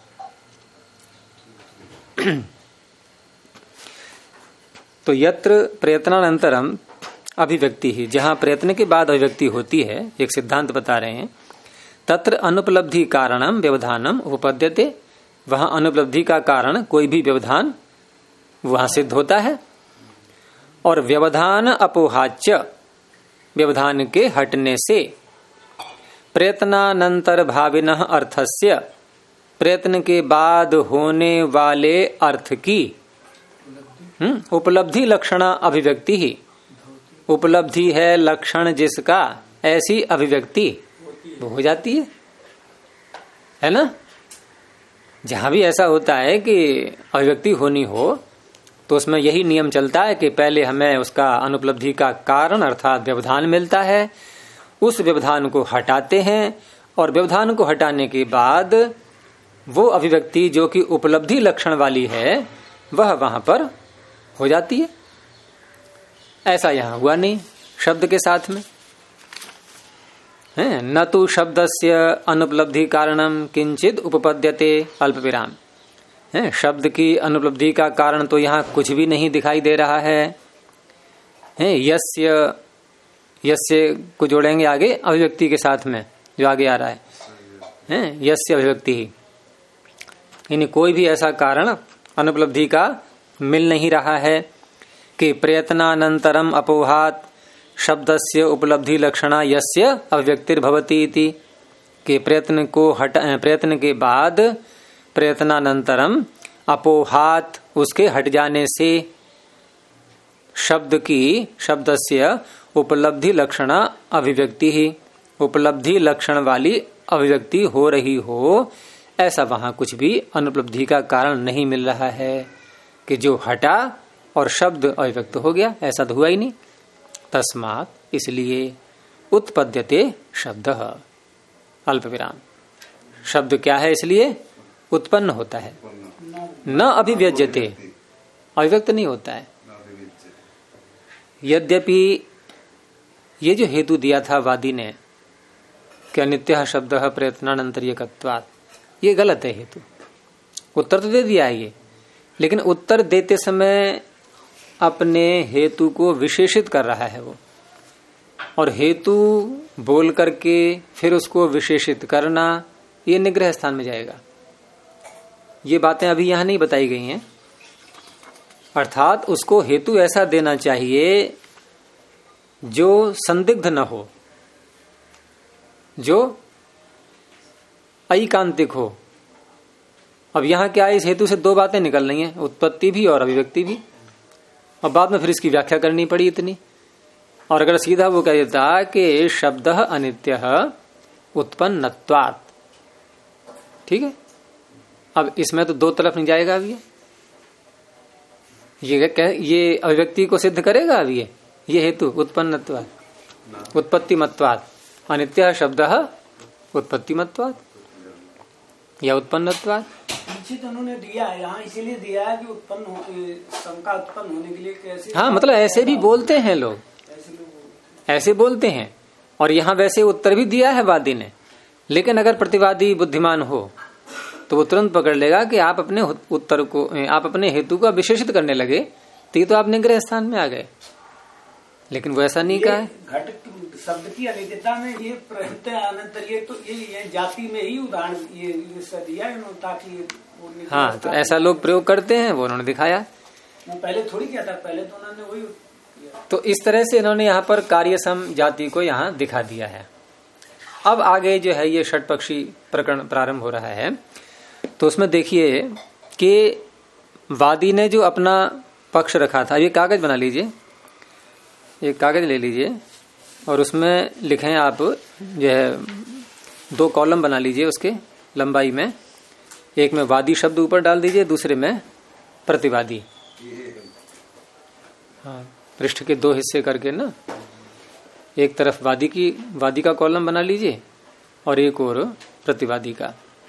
तो यत्र प्रयत्नानंतरम अभिव्यक्ति ही, जहां प्रयत्न के बाद अभिव्यक्ति होती है, एक सिद्धांत बता रहे हैं, तत्र अनुपलब्धि कारणम व्यवधानम उपपद्यते। वहां अनुपलब्धि का कारण कोई भी व्यवधान वहां सिद्ध होता है। और व्यवधान अपोहाच्य, व्यवधान के हटने से प्रयत्नानंतर भाविनः अर्थस्य, प्रयत्न के बाद होने वाले अर्थ की उपलब्धि लक्षणा अभिव्यक्ति ही, उपलब्धि है लक्षण जिसका, ऐसी अभिव्यक्ति वो हो जाती है ना। जहां भी ऐसा होता है कि अभिव्यक्ति होनी हो तो उसमें यही नियम चलता है कि पहले हमें उसका अनुपलब्धि का कारण अर्थात व्यवधान मिलता है, उस व्यवधान को हटाते हैं और व्यवधान को हटाने के बाद वो अभिव्यक्ति जो कि उपलब्धि लक्षण वाली है वह वहां पर हो जाती है। ऐसा यहां हुआ नहीं शब्द के साथ में है। न तो शब्दस्य अनुपलब्धि कारणम किंचित उपपद्यते अल्प विराम है। शब्द की अनुपलब्धि का कारण तो यहाँ कुछ भी नहीं दिखाई दे रहा है। यस्य, यस्य को जोड़ेंगे आगे अभिव्यक्ति के साथ में जो आगे आ रहा है यस्य अभिव्यक्ति ही, यानी कोई भी ऐसा कारण अनुपलब्धि का मिल नहीं रहा है कि प्रयत्नानंतरम अपोहात शब्दस्य उपलब्धि लक्षणा यस्य अभिव्यक्तिर्भवति इति, कि प्रयत्न के बाद प्रयत्नानंतरम अपोहात, उसके हट जाने से शब्द की, शब्दस्य उपलब्धि लक्षणा अभिव्यक्ति ही, उपलब्धि लक्षण वाली अभिव्यक्ति हो रही हो, ऐसा वहां कुछ भी अनुपलब्धि का कारण नहीं मिल रहा है कि जो हटा और शब्द अभिव्यक्त हो गया, ऐसा तो हुआ ही नहीं। तस्मात्, इसलिए उत्पद्यते शब्द अल्प विराम, शब्द क्या है इसलिए उत्पन्न होता है, न अभिव्यज्यते, अभिव्यक्त नहीं होता है। यद्यपि ये जो हेतु दिया था वादी ने कि अनित्य शब्द प्रयत्नानंतर्यकत्वात्, ये गलत है हेतु। उत्तर तो दे दिया है ये, लेकिन उत्तर देते समय अपने हेतु को विशेषित कर रहा है वो, और हेतु बोल करके फिर उसको विशेषित करना ये निग्रह स्थान में जाएगा। ये बातें अभी यहां नहीं बताई गई हैं। अर्थात उसको हेतु ऐसा देना चाहिए जो संदिग्ध न हो, जो ऐकांतिक हो, अब यहाँ क्या है, इस हेतु से दो बातें निकल रही हैं, उत्पत्ति भी और अभिव्यक्ति भी, और बाद में फिर इसकी व्याख्या करनी पड़ी इतनी। और अगर सीधा वो कह देता कि शब्द अनित्य उत्पन्नत्वात्, ठीक है, अब इसमें तो दो तरफ नहीं जाएगा। अभी ये अभिव्यक्ति को सिद्ध करेगा। अब ये हेतु उत्पन्नत्वात् उत्पत्तिमत्वात्, अनित्य शब्द उत्पत्तिमत्वात् या उत्पन्नत्वात्। पीछे तो उन्होंने दिया है यहाँ, इसीलिए दिया है कि शंका उत्पन्न होने के लिए कैसे। हाँ, मतलब ऐसे भी बोलते हैं लोग, ऐसे बोलते हैं। और यहाँ वैसे उत्तर भी दिया है वादी ने, लेकिन अगर प्रतिवादी बुद्धिमान हो तो वो तुरंत पकड़ लेगा कि आप अपने उत्तर को, आप अपने हेतु का विशेषित करने लगे, तो ये तो आप निग्रह स्थान में आ गए। लेकिन वो ऐसा नहीं कहा है। घट शब्द की अनित्यता में ये अनंतर, ये तो ये जाति में ही उदाहरण ये दिया है ताकि। हाँ, तो ऐसा लोग प्रयोग करते हैं, वो उन्होंने दिखाया। वो पहले थोड़ी किया था, पहले तो उन्होंने वही। तो इस तरह से इन्होंने यहाँ पर कार्यसम जाति को यहाँ दिखा दिया है। अब आगे जो है ये षटपक्षी प्रकरण प्रारंभ हो रहा है। तो उसमें देखिए कि वादी ने जो अपना पक्ष रखा था, ये कागज बना लीजिए, एक कागज ले लीजिए और उसमें लिखें आप जो है 2 कॉलम बना लीजिए उसके लंबाई में। एक में वादी शब्द ऊपर डाल दीजिए, दूसरे में प्रतिवादी। हाँ, पृष्ठ के 2 हिस्से करके ना, एक तरफ वादी का कॉलम बना लीजिए और एक और प्रतिवादी का।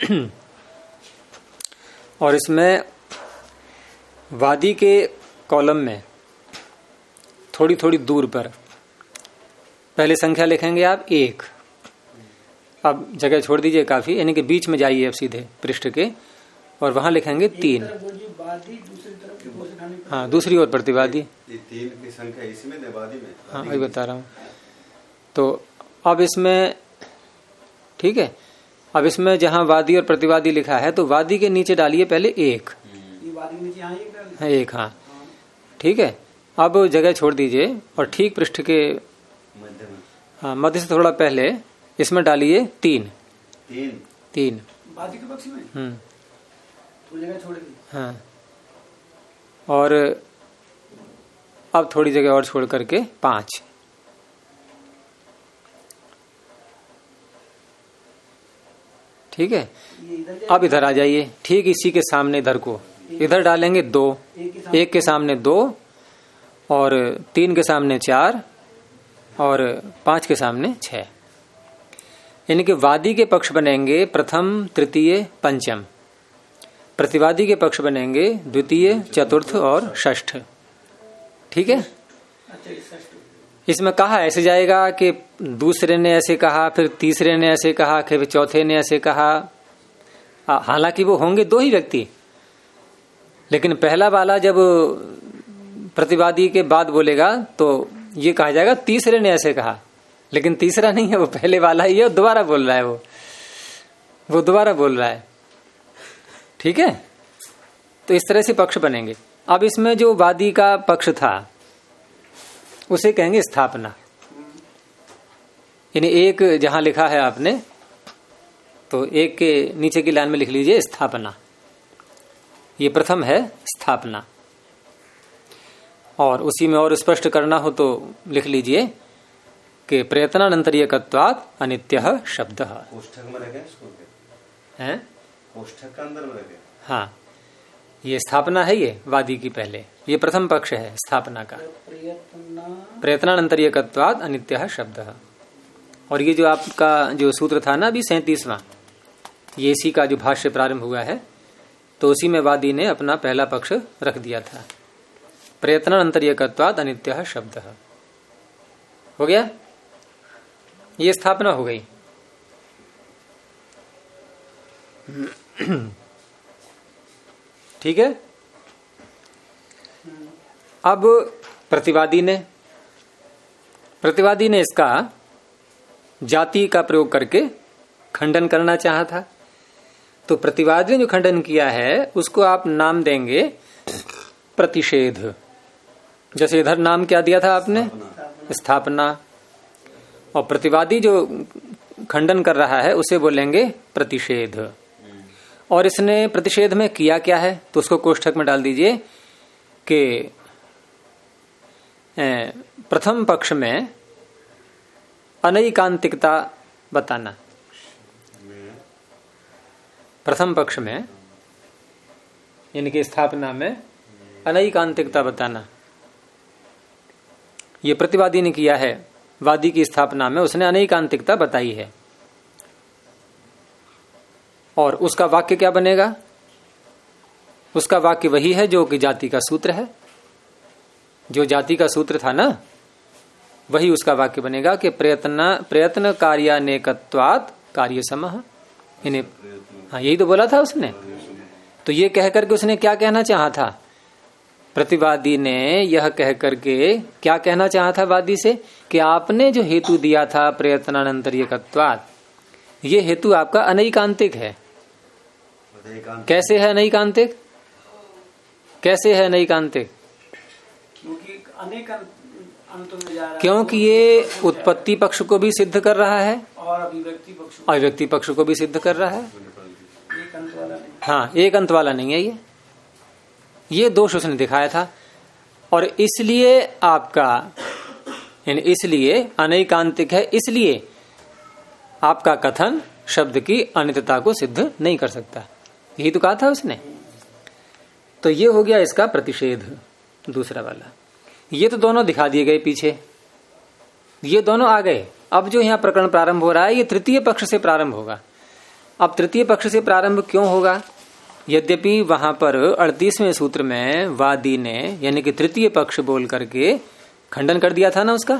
और इसमें वादी के कॉलम में थोड़ी थोड़ी दूर पर पहले संख्या लिखेंगे आप 1। अब जगह छोड़ दीजिए काफी, यानी कि बीच में जाइए अब सीधे पृष्ठ के, और वहां लिखेंगे 3। हाँ, दूसरी ओर प्रतिवादी। 3 की संख्या इसमें वादी में। हाँ, वही बता रहा हूँ। तो अब इसमें ठीक है, अब इसमें जहां वादी और प्रतिवादी लिखा है तो वादी के नीचे डालिए पहले 1। हाँ, 1। हाँ, ठीक है। अब जगह छोड़ दीजिए और ठीक पृष्ठ के मध्य से थोड़ा पहले इसमें डालिए 3। वादी के पक्ष में। तो जगह छोड़ दी। हाँ, और अब थोड़ी जगह और छोड़ करके 5। ठीक है। अब इधर आ जाइए, ठीक इसी के सामने इधर को इधर डालेंगे 2, 1 के सामने 2 और 3 के सामने 4 और 5 के सामने 6। यानी कि वादी के पक्ष बनेंगे प्रथम, तृतीय, पंचम। प्रतिवादी के पक्ष बनेंगे द्वितीय, चतुर्थ और षष्ठ। ठीक है। इसमें कहा ऐसे जाएगा कि दूसरे ने ऐसे कहा, फिर तीसरे ने ऐसे कहा, फिर चौथे ने ऐसे कहा। हालांकि वो होंगे 2 ही व्यक्ति, लेकिन पहला वाला जब प्रतिवादी के बाद बोलेगा तो ये कहा जाएगा तीसरे ने ऐसे कहा, लेकिन तीसरा नहीं है, वो पहले वाला ही है, दोबारा बोल रहा है, वो दोबारा बोल रहा है। ठीक है। तो इस तरह से पक्ष बनेंगे। अब इसमें जो वादी का पक्ष था उसे कहेंगे स्थापना। यानी एक जहां लिखा है आपने, तो एक के नीचे की लाइन में लिख लीजिए स्थापना। ये प्रथम है स्थापना। और उसी में और स्पष्ट करना हो तो लिख लीजिए कि प्रयत्नानंतरीयकत्वात् अनित्यः शब्दः। कोष्ठक में रखे हैं, कोष्ठक के अंदर में रखे। हाँ, ये स्थापना है, ये वादी की पहले, ये प्रथम पक्ष है स्थापना का। प्रयत्नानंतरीयकत्वात् अनित्यः शब्दः। और ये जो आपका जो सूत्र था ना अभी 37वां, ये इसी का जो भाष्य प्रारंभ हुआ है, तो उसी में वादी ने अपना पहला पक्ष रख दिया था। प्रयत्नानंतरीयकत्वात् अनित्यः शब्दः हो गया, ये स्थापना हो गई। ठीक है। अब प्रतिवादी ने इसका जाति का प्रयोग करके खंडन करना चाहा था। तो प्रतिवादी ने जो खंडन किया है उसको आप नाम देंगे प्रतिषेध। जैसे इधर नाम क्या दिया था आपने, स्थापना। और प्रतिवादी जो खंडन कर रहा है उसे बोलेंगे प्रतिषेध। और इसने प्रतिषेध में किया क्या है, तो उसको कोष्ठक में डाल दीजिए कि प्रथम पक्ष में अनैकांतिकता बताना। प्रथम पक्ष में इनकी स्थापना में अनैकांतिकता बताना, ये प्रतिवादी ने किया है। वादी की स्थापना में उसने अनैकांतिकता बताई है। और उसका वाक्य क्या बनेगा? उसका वाक्य वही है जो कि जाति का सूत्र है। जो जाति का सूत्र था ना, वही उसका वाक्य बनेगा कि प्रयत्न कार्यानेकत्वात् कार्य समः। इन्हें हाँ यही तो बोला था उसने। तो ये कह करके उसने क्या कहना चाहा था? प्रतिवादी ने यह कह करके क्या कहना चाहा था वादी से कि आपने जो हेतु दिया था प्रयत्नानंतर्यकत्वात्, ये हेतु आपका अनैकांतिक है। कैसे है अनैकांतिक? कैसे है अनैकांतिक? क्योंकि अनेक अंत में जा रहा है। क्योंकि ये उत्पत्ति पक्ष को भी सिद्ध कर रहा है और अभिव्यक्ति पक्ष को भी सिद्ध कर रहा है। एक अंत वाला नहीं। हाँ, एक अंत वाला नहीं है ये दोष उसने दिखाया था। और इसलिए आपका इसलिए अनैकांतिक है, इसलिए आपका कथन शब्द की अनित्यता को सिद्ध नहीं कर सकता। यही तो कहा था उसने। तो ये हो गया इसका प्रतिषेध दूसरा वाला। ये तो दोनों दिखा दिए गए पीछे, ये दोनों आ गए। अब जो यहाँ प्रकरण प्रारंभ हो रहा है ये तृतीय पक्ष से प्रारंभ होगा। अब तृतीय पक्ष से प्रारंभ क्यों होगा? यद्यपि वहां पर 38वें सूत्र में वादी ने यानी कि तृतीय पक्ष बोल करके खंडन कर दिया था ना उसका,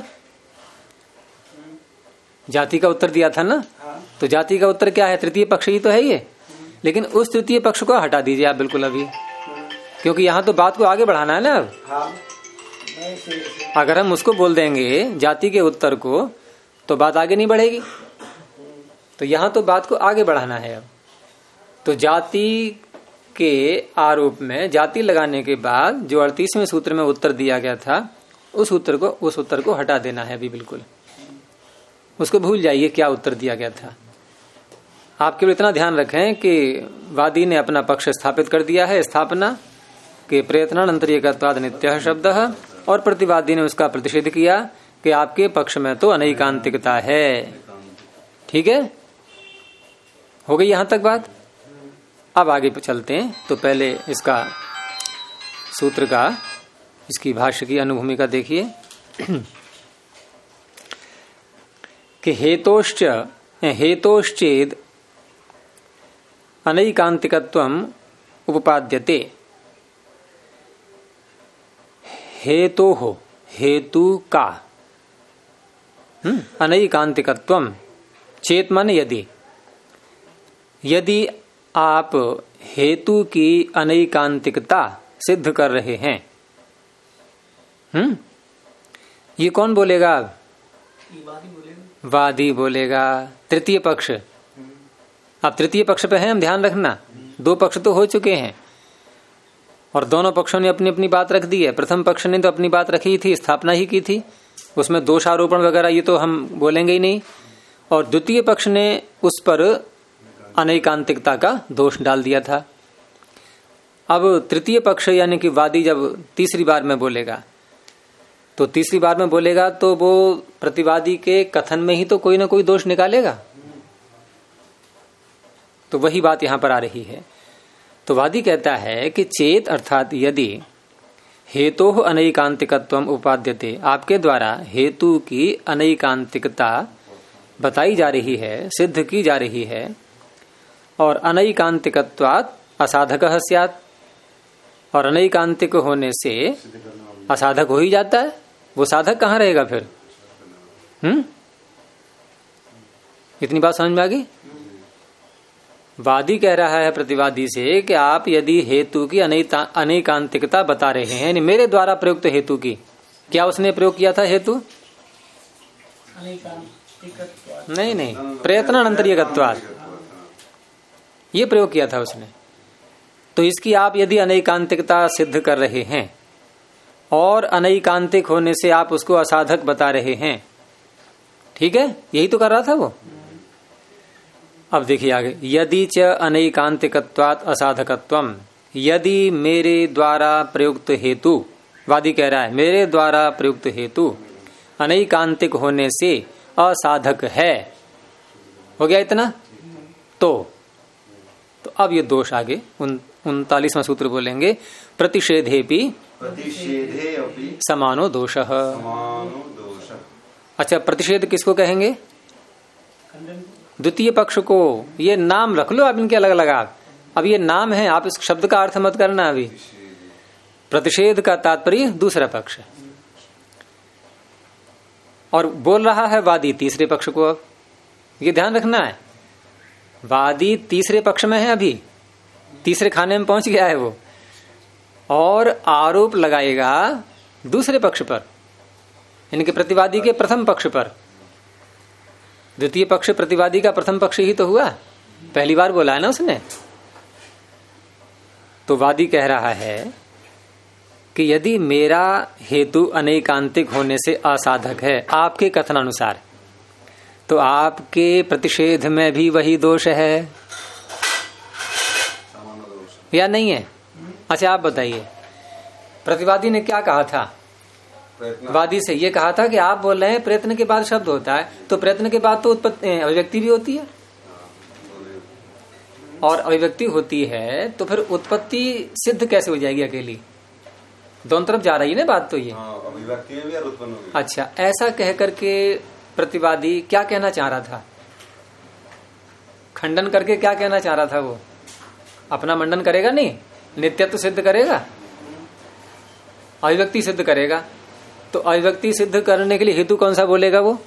जाति का उत्तर दिया था ना। तो जाति का उत्तर क्या है? तृतीय पक्ष ही तो है ये। लेकिन उस तृतीय पक्ष को हटा दीजिए आप बिल्कुल अभी, क्योंकि यहाँ तो बात को आगे बढ़ाना है ना। अब अगर हम उसको बोल देंगे जाति के उत्तर को तो बात आगे नहीं बढ़ेगी। तो यहाँ तो बात को आगे बढ़ाना है। अब तो जाति के आरोप में जाति लगाने के बाद जो 38वें सूत्र में उत्तर दिया गया था उस उत्तर को हटा देना है अभी बिल्कुल। उसको भूल जाइए क्या उत्तर दिया गया था। आप केवल इतना ध्यान रखें कि वादी ने अपना पक्ष स्थापित कर दिया है, स्थापना के प्रयत्नानंतर्यकत्वात् नित्यः शब्दः, और प्रतिवादी ने उसका प्रतिषेध किया कि आपके पक्ष में तो अनैकांतिकता है। ठीक है, हो गई यहां तक बात। अब आगे चलते हैं। तो पहले इसका सूत्र का, इसकी भाष्य की अनुभूमिका देखिए कि हेतोश्चेद अनैकांतिकत्वम् उपपाद्यते। हेतु का अनैकांतिकत्वम् चेत मन यदि आप हेतु की अनैकांतिकता सिद्ध कर रहे हैं, ये कौन बोलेगा? अब वादी बोलेगा, तृतीय पक्ष। अब तृतीय पक्ष पे है, हम ध्यान रखना। दो पक्ष तो हो चुके हैं और दोनों पक्षों ने अपनी अपनी बात रख दी है। प्रथम पक्ष ने तो अपनी बात रखी थी, स्थापना ही की थी, उसमें दोषारोपण वगैरह ये तो हम बोलेंगे ही नहीं। और द्वितीय पक्ष ने उस पर अनैकांतिकता का दोष डाल दिया था। अब तृतीय पक्ष यानी कि वादी जब तीसरी बार में बोलेगा तो तीसरी बार में बोलेगा तो वो प्रतिवादी के कथन में ही तो कोई ना कोई दोष निकालेगा। तो वही बात यहां पर आ रही है। तो वादी कहता है कि चेत अर्थात यदि हेतु अनैकांतिकत्वम् उपाद्यते, आपके द्वारा हेतु की अनैकांतिकता बताई जा रही है, सिद्ध की जा रही है, और अनैकांतिकत्वात् असाधकः स्यात्, और अनैकांतिक होने से असाधक हो ही जाता है। वो साधक कहाँ रहेगा फिर? इतनी बात समझ में आ गई? वादी कह रहा है प्रतिवादी से कि आप यदि हेतु की अनैकांतिकता बता रहे हैं, यानी मेरे द्वारा प्रयुक्त हेतु की, क्या उसने प्रयोग किया था हेतु? नहीं, प्रयत्नानंतर्यकत्वात् ये प्रयोग किया था उसने। तो इसकी आप यदि अनैकांतिकता सिद्ध कर रहे हैं और अनैकांतिक होने से आप उसको असाधक बता रहे हैं, ठीक है, यही तो कर रहा था वो। अब देखिए आगे, यदि च अनैकांतिकत्वात् असाधकत्वम, यदि मेरे द्वारा प्रयुक्त हेतु, वादी कह रहा है मेरे द्वारा प्रयुक्त हेतु अनैकांतिक होने से असाधक है, हो गया इतना, तो अब ये दोष आगे 39वां सूत्र बोलेंगे, प्रतिषेधेपि समानो दोषः। अच्छा, प्रतिषेध किसको कहेंगे? द्वितीय पक्ष को। ये नाम रख लो आप इनके अलग अलग। आप अब ये नाम है, आप इस शब्द का अर्थ मत करना। अभी प्रतिषेध का तात्पर्य दूसरा पक्ष, और बोल रहा है वादी तीसरे पक्ष को। अब ये ध्यान रखना है, वादी तीसरे पक्ष में है, अभी तीसरे खाने में पहुंच गया है वो, और आरोप लगाएगा दूसरे पक्ष पर, इनके प्रतिवादी के प्रथम पक्ष पर। द्वितीय पक्ष प्रतिवादी का प्रथम पक्ष ही तो हुआ, पहली बार बोला है ना उसने। तो वादी कह रहा है कि यदि मेरा हेतु अनैकांतिक होने से असाधक है आपके कथनानुसार, तो आपके प्रतिषेध में भी वही दोष है या नहीं है? अच्छा आप बताइए, प्रतिवादी ने क्या कहा था? वादी से ये कहा था कि आप बोल रहे हैं प्रयत्न के बाद शब्द होता है, तो प्रयत्न के बाद तो अभिव्यक्ति भी होती है, और अभिव्यक्ति होती है तो फिर उत्पत्ति सिद्ध कैसे हो जाएगी अकेली? दोनों तरफ जा रही है ना बात। तो ये अभिव्यक्ति में भी और उत्पन्न होगी। अच्छा, ऐसा कह करके प्रतिवादी क्या कहना चाह रहा था? खंडन करके क्या कहना चाह रहा था? वो अपना मंडन करेगा नहीं, नित्यत्व सिद्ध करेगा, अभिव्यक्ति सिद्ध करेगा। तो अभिव्यक्ति सिद्ध करने के लिए हेतु कौन सा बोलेगा वो?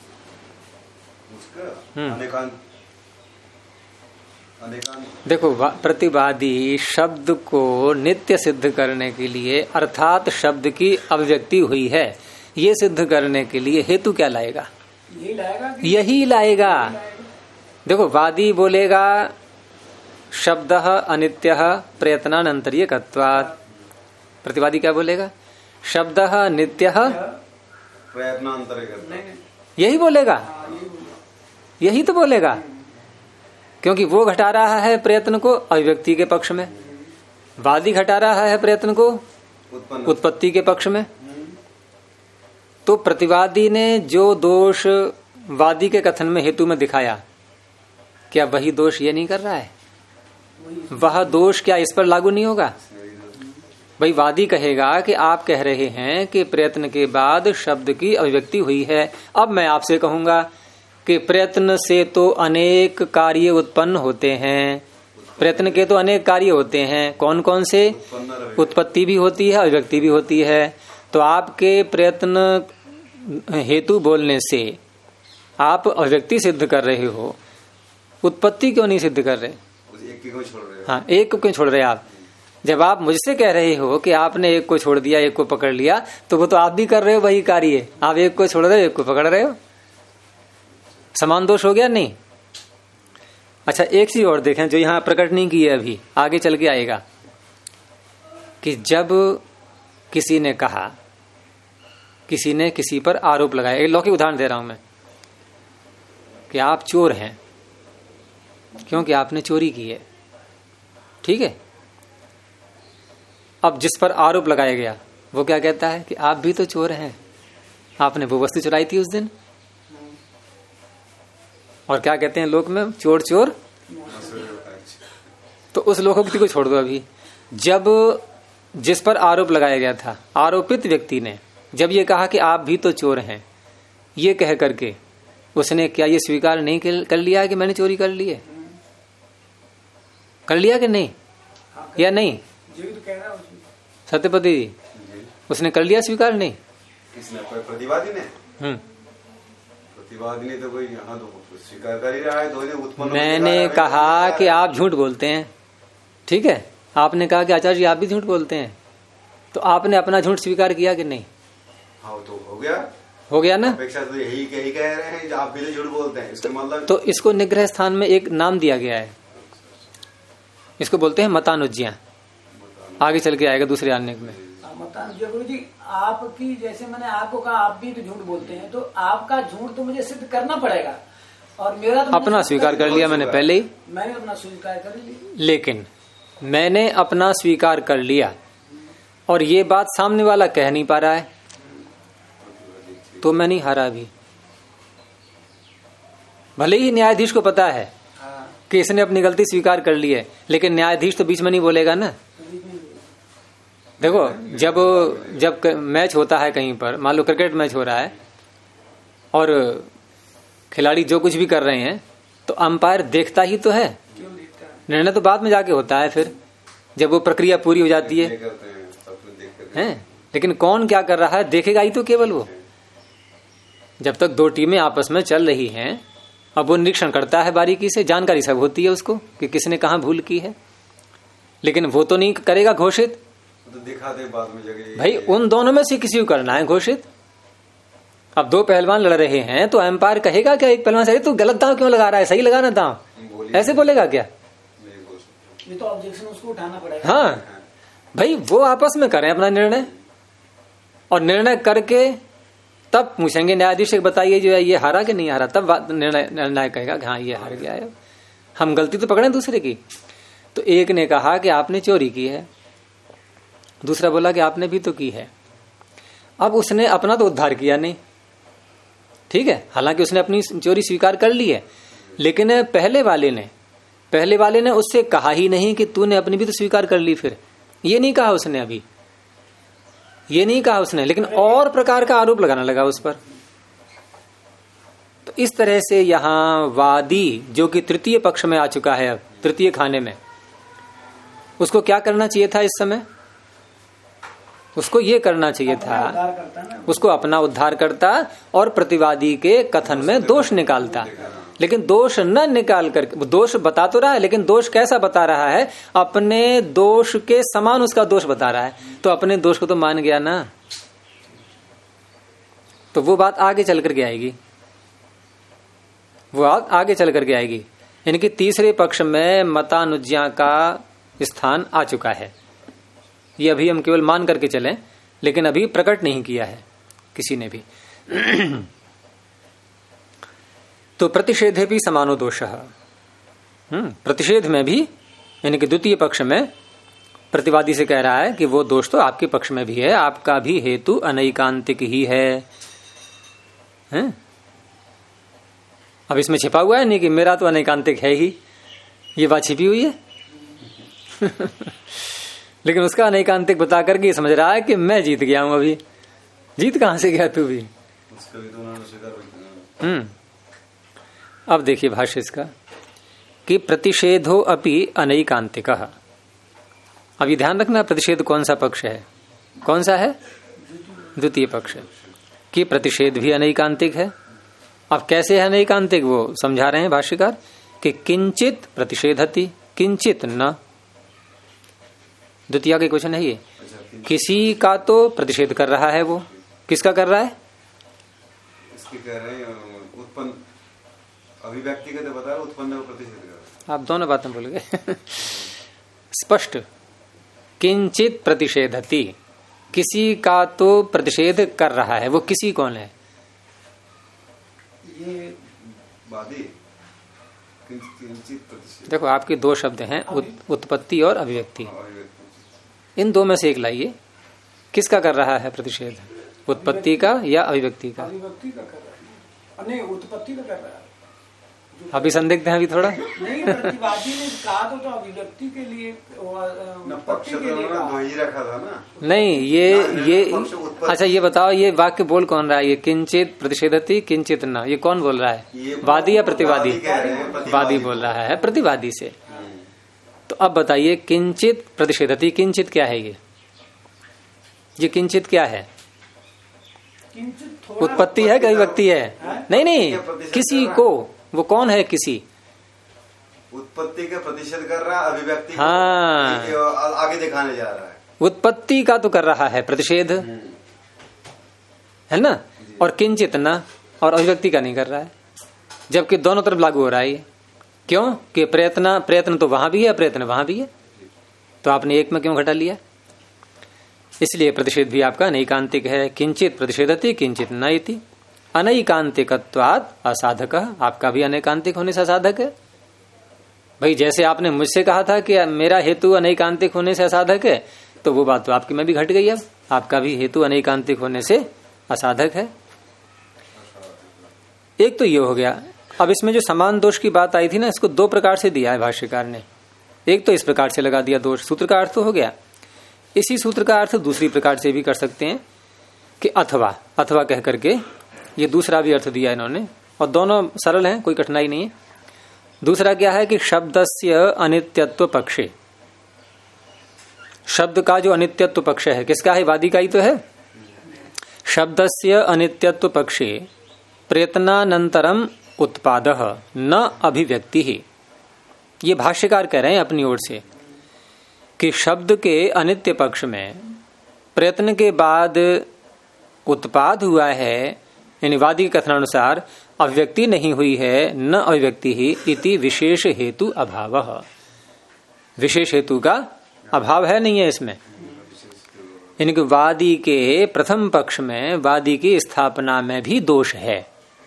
देखो, प्रतिवादी शब्द को नित्य सिद्ध करने के लिए, अर्थात शब्द की अभिव्यक्ति हुई है, ये सिद्ध करने के लिए हेतु क्या लाएगा? यही लाएगा। देखो, वादी बोलेगा शब्द अनित्य प्रयत्नानंतर्यकत्वात्, प्रतिवादी क्या बोलेगा? शब्द नित्य प्रयत्नांतर्यकत्वात्, यही बोलेगा, यही तो बोलेगा, क्योंकि वो घटा रहा है प्रयत्न को अभिव्यक्ति के पक्ष में, वादी घटा रहा है प्रयत्न को उत्पत्ति के पक्ष में। तो प्रतिवादी ने जो दोष वादी के कथन में हेतु में दिखाया, क्या वही दोष ये नहीं कर रहा है? वह दोष क्या इस पर लागू नहीं होगा? भाई वादी कहेगा कि आप कह रहे हैं कि प्रयत्न के बाद शब्द की अभिव्यक्ति हुई है। अब मैं आपसे कहूंगा कि प्रयत्न से तो अनेक कार्य उत्पन्न होते हैं, प्रयत्न के तो अनेक कार्य होते हैं, कौन कौन से? उत्पत्ति भी होती है, अभिव्यक्ति भी होती है। तो आपके प्रयत्न हेतु बोलने से आप अभिव्यक्ति सिद्ध कर रहे हो, उत्पत्ति क्यों नहीं सिद्ध कर रहे? एक को छोड़ रहे हो। हाँ, एक को क्यों छोड़ रहे आप? जब आप मुझसे कह रहे हो कि आपने एक को छोड़ दिया, एक को पकड़ लिया, तो वो तो आप भी कर रहे हो वही कार्य। आप एक को छोड़ रहे हो, एक को पकड़ रहे हो, समान दोष हो गया नहीं? अच्छा, एक चीज और देखें जो यहां प्रकट नहीं की है, अभी आगे चल के आएगा, कि जब किसी ने कहा, किसी ने किसी पर आरोप लगाया, एक लौकिक उदाहरण दे रहा हूं मैं, कि आप चोर हैं क्योंकि आपने चोरी की है, ठीक है। अब जिस पर आरोप लगाया गया वो क्या कहता है कि आप भी तो चोर हैं, आपने वो वस्तु चुराई थी उस दिन। और क्या कहते हैं लोक में? चोर चोर। तो उस लोकोक्ति को छोड़ दो। अभी जब जिस पर आरोप लगाया गया था, आरोपित व्यक्ति ने जब ये कहा कि आप भी तो चोर हैं, ये कह करके उसने क्या ये स्वीकार नहीं कर लिया कि मैंने चोरी कर ली है? कर लिया कि नहीं? या नहीं? सत्यपति जी, उसने कर लिया स्वीकार? नहीं, किसने? प्रतिवादी ने। प्रतिवादी ने तो कोई यहाँ तो स्वीकार कर ही रहा है, तो उत्पन्न। मैंने कहा कि आप झूठ बोलते हैं, ठीक है। आपने कहा कि आचार्य जी आप भी झूठ बोलते हैं, तो आपने अपना झूठ स्वीकार किया कि नहीं? हाँ, तो हो गया, हो गया ना। अपेक्षा तो यही कह रहे हैं, आप भी झूठ बोलते हैं, इसका मतलब। तो इसको निग्रह स्थान में एक नाम दिया गया है, इसको बोलते हैं मतानुज्ञा। आगे चल के आएगा दूसरे अन्य में। गुरु जी, आपकी जैसे मैंने आपको कहा आप भी तो झूठ बोलते हैं, तो आपका झूठ तो मुझे सिद्ध करना पड़ेगा। और मेरा तो अपना स्वीकार कर लिया मैंने पहले ही, मैंने अपना स्वीकार कर लिया। लेकिन मैंने अपना स्वीकार कर लिया और ये बात सामने वाला कह नहीं पा रहा है, तो मैं नहीं हारा अभी। भले ही न्यायाधीश को पता है कि इसने अपनी गलती स्वीकार कर ली है, लेकिन न्यायाधीश तो बीच में नहीं बोलेगा ना। देखो, जब मैच होता है कहीं पर, मान लो क्रिकेट मैच हो रहा है और खिलाड़ी जो कुछ भी कर रहे हैं, तो अंपायर देखता ही तो है, निर्णय तो बाद में जाके होता है फिर जब वो प्रक्रिया पूरी हो जाती है। लेकिन कौन क्या कर रहा है देखेगा ही तो केवल वो। जब तक दो टीमें आपस में चल रही हैं, अब वो निरीक्षण करता है बारीकी से, जानकारी सब होती है उसको कि किसने कहाँ भूल की है, लेकिन वो तो नहीं करेगा घोषित, तो दिखा दे बाद में जगह। भाई उन दोनों में से किसी को करना है घोषित। अब दो पहलवान लड़ रहे हैं तो एम्पायर कहेगा क्या एक पहलवान से, तू गलत दांव क्यों लगा रहा है, सही लगा ना दांव, ऐसे बोलेगा क्या? ये तो ऑब्जेक्शन उसको उठाना पड़ेगा। हाँ भाई, वो आपस में करें अपना निर्णय, और निर्णय करके तब पूछेंगे न्यायाधीश बताइए जो है ये हारा कि नहीं हारा, तब निर्णय कहेगा कि हाँ ये हार गया है। हम गलती तो पकड़े दूसरे की। तो एक ने कहा कि आपने चोरी की है, दूसरा बोला कि आपने भी तो की है। अब उसने अपना तो उद्धार किया नहीं, ठीक है, हालांकि उसने अपनी चोरी स्वीकार कर ली है, लेकिन पहले वाले ने उससे कहा ही नहीं कि तूने अपनी भी तो स्वीकार कर ली। फिर ये नहीं कहा उसने, अभी ये नहीं कहा उसने, लेकिन और प्रकार का आरोप लगाना लगा उस पर। तो इस तरह से यहां वादी जो कि तृतीय पक्ष में आ चुका है, अब तृतीय खाने में, उसको क्या करना चाहिए था इस समय? उसको ये करना चाहिए था, उसको अपना उद्धार करता और प्रतिवादी के कथन में दोष निकालता। लेकिन दोष न निकाल कर, दोष बता तो रहा है, लेकिन दोष कैसा बता रहा है? अपने दोष के समान उसका दोष बता रहा है, तो अपने दोष को तो मान गया ना। तो वो बात आगे चल करके आएगी, वो आगे चल करके आएगी। इनकी तीसरे पक्ष में मतानुज्ञा का स्थान आ चुका है। ये अभी हम केवल मान करके चलें, लेकिन अभी प्रकट नहीं किया है किसी ने भी। तो प्रतिषेधे भी समानो दोष, प्रतिषेध में भी यानी कि द्वितीय पक्ष में प्रतिवादी से कह रहा है कि वो दोष तो आपके पक्ष में भी है, आपका भी हेतु अनैकांतिक ही है। अब इसमें छिपा हुआ है नहीं कि मेरा तो अनैकांतिक है ही, ये बात छिपी हुई है। लेकिन उसका अनैकांतिक बता करके ये समझ रहा है कि मैं जीत गया हूं। अभी जीत कहां से गया तू भी? अब देखिए भाष्य इसका कि प्रतिषेधो अपि अनैकांतिक। अब ये ध्यान रखना, प्रतिषेध कौन सा पक्ष है? कौन सा है? द्वितीय पक्ष कि प्रतिषेध भी अनैकांतिक है। अब कैसे है अनैकांतिक वो समझा रहे हैं भाष्यकार कि किंचित प्रतिषेधति किंचित न। द्वितीय के क्वेश्चन है ये, किसी का तो प्रतिषेध कर रहा है, वो किसका कर रहा है? इसकी कह रहे हैं उत्पन्न अभिव्यक्ति का तो बता रहा, उत्पन्न को प्रतिषेध कर रहा है। आप दोनों बातें भूल गए। स्पष्ट किंचित प्रतिषेधति, किसी का तो प्रतिषेध कर रहा है, वो किसी कौन है? ये वादी। किंचित प्रतिषेध, देखो आपके दो शब्द हैं, उत्पत्ति और अभिव्यक्ति। इन दो में से एक लाइए, किसका कर रहा है प्रतिषेध? उत्पत्ति का या अभिव्यक्ति का? अभिव्यक्ति का कर रहा है, नहीं उत्पत्ति का कर रहा है। अभी संदिग्ध है अभी थोड़ा। नहीं, प्रतिवादी ने कहा तो अभिव्यक्ति के लिए, पक्ष तो वही रखा था ना। नहीं, ये अच्छा ये बताओ, ये वाक्य बोल कौन रहा है? ये किंचित प्रतिषेधति किंचित न, ये कौन बोल रहा है? वादी या प्रतिवादी? वादी बोल रहा है प्रतिवादी से। तो अब बताइए किंचित प्रतिषेधति, किंचित क्या है? ये किंचित क्या है? उत्पत्ति है कि अभिव्यक्ति है? नहीं, किसी को, वो कौन है? किसी उत्पत्ति का प्रतिषेध कर रहा है, अभिव्यक्ति हाँ आगे दिखाने जा रहा है। उत्पत्ति का तो कर रहा है प्रतिषेध, है ना, और किंचित न, और अभिव्यक्ति का नहीं कर रहा है, जबकि दोनों तरफ लागू हो रहा है। क्यों? कि प्रयत्न तो वहां भी है, प्रयत्न वहां भी है, तो आपने एक में क्यों घटा लिया? इसलिए प्रतिषेध भी आपका अनैकांतिक है। किंचित प्रतिषेधति किंचित न इति। अनैकांतिकत्वात् असाधक, आपका भी अनैकांतिक होने से असाधक है। भाई जैसे आपने मुझसे कहा था कि मेरा हेतु अनैकांतिक होने से असाधक है, तो वो बात तो आपकी में भी घट गई। अब आपका भी हेतु अनैकांतिक होने से असाधक है। एक तो ये हो गया। अब इसमें जो समान दोष की बात आई थी ना, इसको दो प्रकार से दिया है भाष्यकार ने। एक तो इस प्रकार से लगा दिया दोष, सूत्र का अर्थ तो हो गया। इसी सूत्र का अर्थ दूसरी प्रकार से भी कर सकते हैं कि अथवा, अथवा कह करके ये दूसरा भी अर्थ दिया इन्होंने, और दोनों सरल हैं, कोई कठिनाई नहीं है। दूसरा क्या है कि शब्दस्य अनित्यत्व पक्षे, शब्द का जो अनित्यत्व पक्ष है किसका है? वादी का ही तो है। शब्दस्य अनित्यत्व पक्षे प्रयत्नानंतरम उत्पादः न अभिव्यक्ति ही। ये भाष्यकार कह रहे हैं अपनी ओर से कि शब्द के अनित्य पक्ष में प्रयत्न के बाद उत्पाद हुआ है, यानी वादी के कथनानुसार अभिव्यक्ति नहीं हुई है, न अभिव्यक्ति ही इति विशेष हेतु अभावः, विशेष हेतु का अभाव है, नहीं है इसमें। इनके वादी के प्रथम पक्ष में वादी की स्थापना में भी दोष है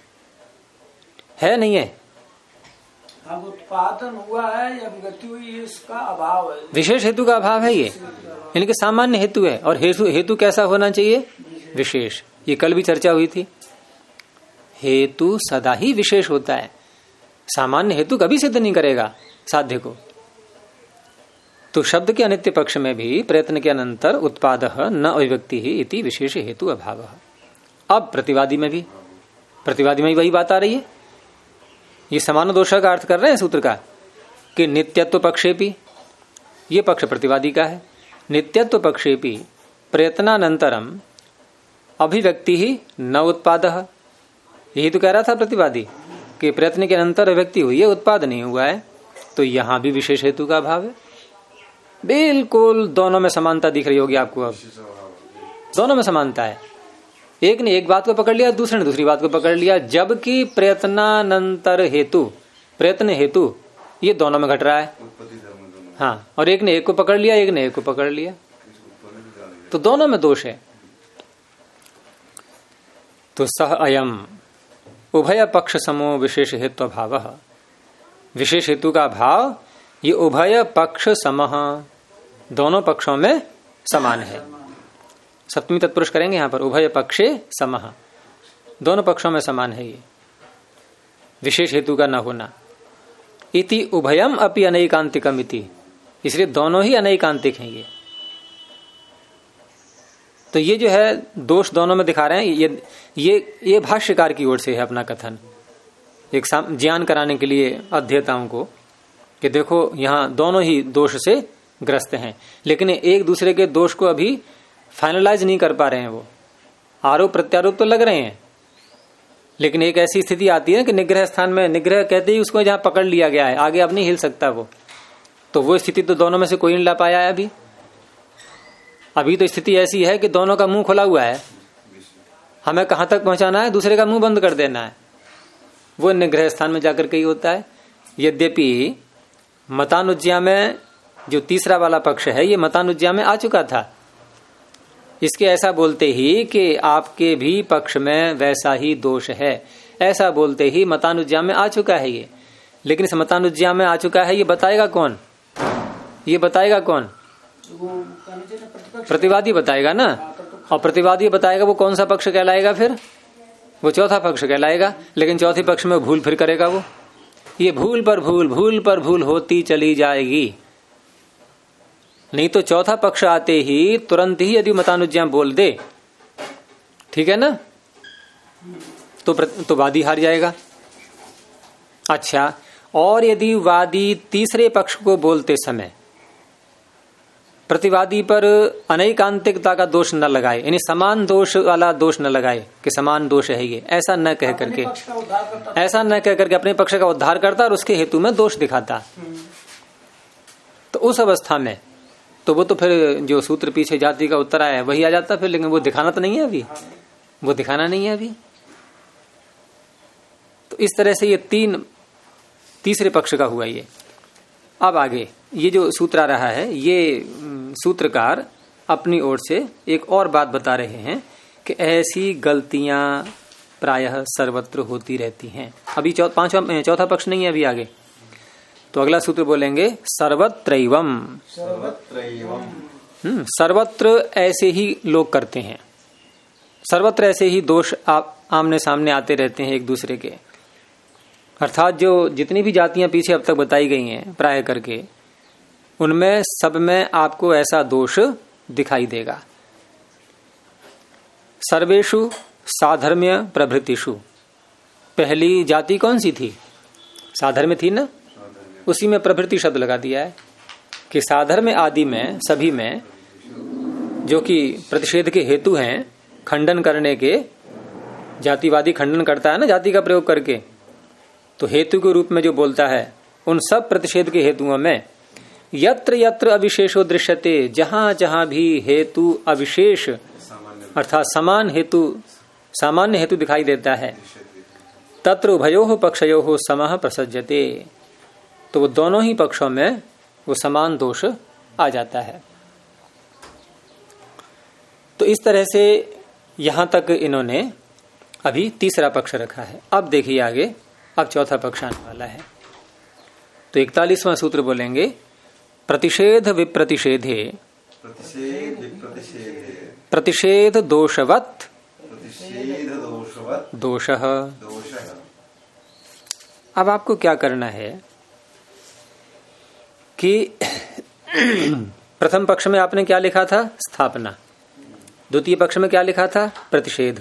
नहीं है? अब उत्पादन हुआ है या अभिव्यक्ति हुई, इसका अभाव है, विशेष हेतु का अभाव है। ये इनके सामान्य हेतु है, और हेतु कैसा होना चाहिए? विशेष। ये कल भी चर्चा हुई थी, हेतु सदा ही विशेष होता है, सामान्य हेतु कभी सिद्ध नहीं करेगा साध्य को। तो शब्द के अनित्य पक्ष में भी प्रयत्न के अनंतर उत्पादः न अभिव्यक्ति ही इति विशेष हेतु अभावः। अब प्रतिवादी में भी वही बात आ रही है। ये समान दोष का अर्थ कर रहे हैं सूत्र का कि नित्यत्व पक्षेपि, ये पक्ष प्रतिवादी का है। नित्यत्व पक्षेपि प्रयत्नानंतरम अभिव्यक्ति ही न उत्पादः, यही तो कह रहा था प्रतिवादी कि प्रयत्न के अंतर अभिव्यक्ति हुई है, उत्पाद नहीं हुआ है। तो यहां भी विशेष हेतु का अभाव है। बिल्कुल दोनों में समानता दिख रही होगी आपको। अब दोनों में समानता है, एक ने एक बात को पकड़ लिया, दूसरे ने दूसरी बात को पकड़ लिया, जबकि प्रयत्नानंतर हेतु, प्रयत्न हेतु, ये दोनों में घट रहा है। हाँ, और एक ने एक को पकड़ लिया, एक ने एक को पकड़ लिया, तो दोनों में दोष है। तो सह अयम उभय पक्ष समो विशेष हेतु भाव, विशेष हेतु का भाव ये उभय पक्ष समः, दोनों पक्षों में समान है। सप्तमी तत्पुरुष करेंगे यहां पर, उभय पक्षे समः, दोनों पक्षों में समान है ये विशेष हेतु का न होना। इति उभयम अपि अनैकांतिकम इति, इसलिए दोनों ही अनैकांतिक हैं ये। तो ये जो है दोष दोनों में दिखा रहे हैं। ये भाष्यकार की ओर से है अपना कथन, एक ज्ञान कराने के लिए अध्येताओं को कि देखो यहां दोनों ही दोष से ग्रस्त हैं, लेकिन एक दूसरे के दोष को अभी फाइनलाइज नहीं कर पा रहे हैं। वो आरोप प्रत्यारोप तो लग रहे हैं, लेकिन एक ऐसी स्थिति आती है कि निग्रह स्थान में, निग्रह कहते ही उसको जहां पकड़ लिया गया है, आगे अब नहीं हिल सकता वो, तो वो स्थिति तो दोनों में से कोई नहीं ला पाया है अभी तो स्थिति ऐसी है कि दोनों का मुंह खुला हुआ है, हमें कहां तक पहुंचाना है, दूसरे का मुंह बंद कर देना है। वो निग्रह स्थान में जाकर के ही होता है। यद्यपि मतानुज्ञा में जो तीसरा वाला पक्ष है, ये मतानुज्ञा में आ चुका था। इसके ऐसा बोलते ही कि आपके भी पक्ष में वैसा ही दोष है, ऐसा बोलते ही मतानुज्ञा में आ चुका है ये। लेकिन इस मतानुज्ञा में आ चुका है, ये बताएगा कौन? ये बताएगा कौन? प्रतिवादी बताएगा ना। और प्रतिवादी बताएगा वो कौन सा पक्ष कहलाएगा? फिर वो चौथा पक्ष कहलाएगा। लेकिन चौथे पक्ष में भूल फिर करेगा वो। ये भूल पर भूल, भूल पर भूल होती चली जाएगी। नहीं तो चौथा पक्ष आते ही तुरंत ही यदि मतानुज्ञा बोल दे, ठीक है ना, तो वादी हार जाएगा। अच्छा, और यदि वादी तीसरे पक्ष को बोलते समय प्रतिवादी पर अनैकांतिकता का दोष न लगाए, यानी समान दोष वाला दोष न लगाए कि समान दोष है ये, ऐसा न कह करके, अपने पक्ष का उद्धार करता और उसके हेतु में दोष दिखाता, तो उस अवस्था में तो वो तो फिर जो सूत्र पीछे जाति का उत्तर आया है वही आ जाता फिर। लेकिन वो दिखाना तो नहीं है अभी, वो दिखाना नहीं है अभी। तो इस तरह से ये तीसरे पक्ष का हुआ ये। अब आगे ये जो सूत्र आ रहा है, ये सूत्रकार अपनी ओर से एक और बात बता रहे हैं कि ऐसी गलतियां प्रायः सर्वत्र होती रहती हैं। अभी चौथा पक्ष नहीं है अभी आगे, तो अगला सूत्र बोलेंगे सर्वत्रैवम। सर्वत्र ऐसे ही लोग करते हैं, सर्वत्र ऐसे ही दोष आमने सामने आते रहते हैं एक दूसरे के। अर्थात जो जितनी भी जातियां पीछे अब तक बताई गई हैं प्राय करके, उनमें सब में आपको ऐसा दोष दिखाई देगा। सर्वेषु साधर्म्य प्रभृतिषु, पहली जाति कौन सी थी? साधर्म्य थी ना, उसी में प्रभृति शब्द लगा दिया है कि साधर्म्य आदि में सभी में जो कि प्रतिषेध के हेतु हैं, खंडन करने के, जातिवादी खंडन करता है ना जाति का प्रयोग करके, तो हेतु के रूप में जो बोलता है, उन सब प्रतिषेध के हेतुओं में यत्र यत्र अविशेषो दृश्यते, जहां जहां भी हेतु अविशेष अर्थात समान हेतु, सामान्य हेतु दिखाई देता है, तत्र उभयोः पक्षयोः समः प्रसज्यते, तो वो दोनों ही पक्षों में वो समान दोष आ जाता है। तो इस तरह से यहां तक इन्होंने अभी तीसरा पक्ष रखा है। अब देखिए आगे, अब चौथा पक्ष आने वाला है। तो 41वां सूत्र बोलेंगे प्रतिषेध विप्रतिषेधे प्रतिषेध दोषवत् दोषः। अब आपको क्या करना है कि प्रथम पक्ष में आपने क्या लिखा था? स्थापना। द्वितीय पक्ष में क्या लिखा था? प्रतिषेध।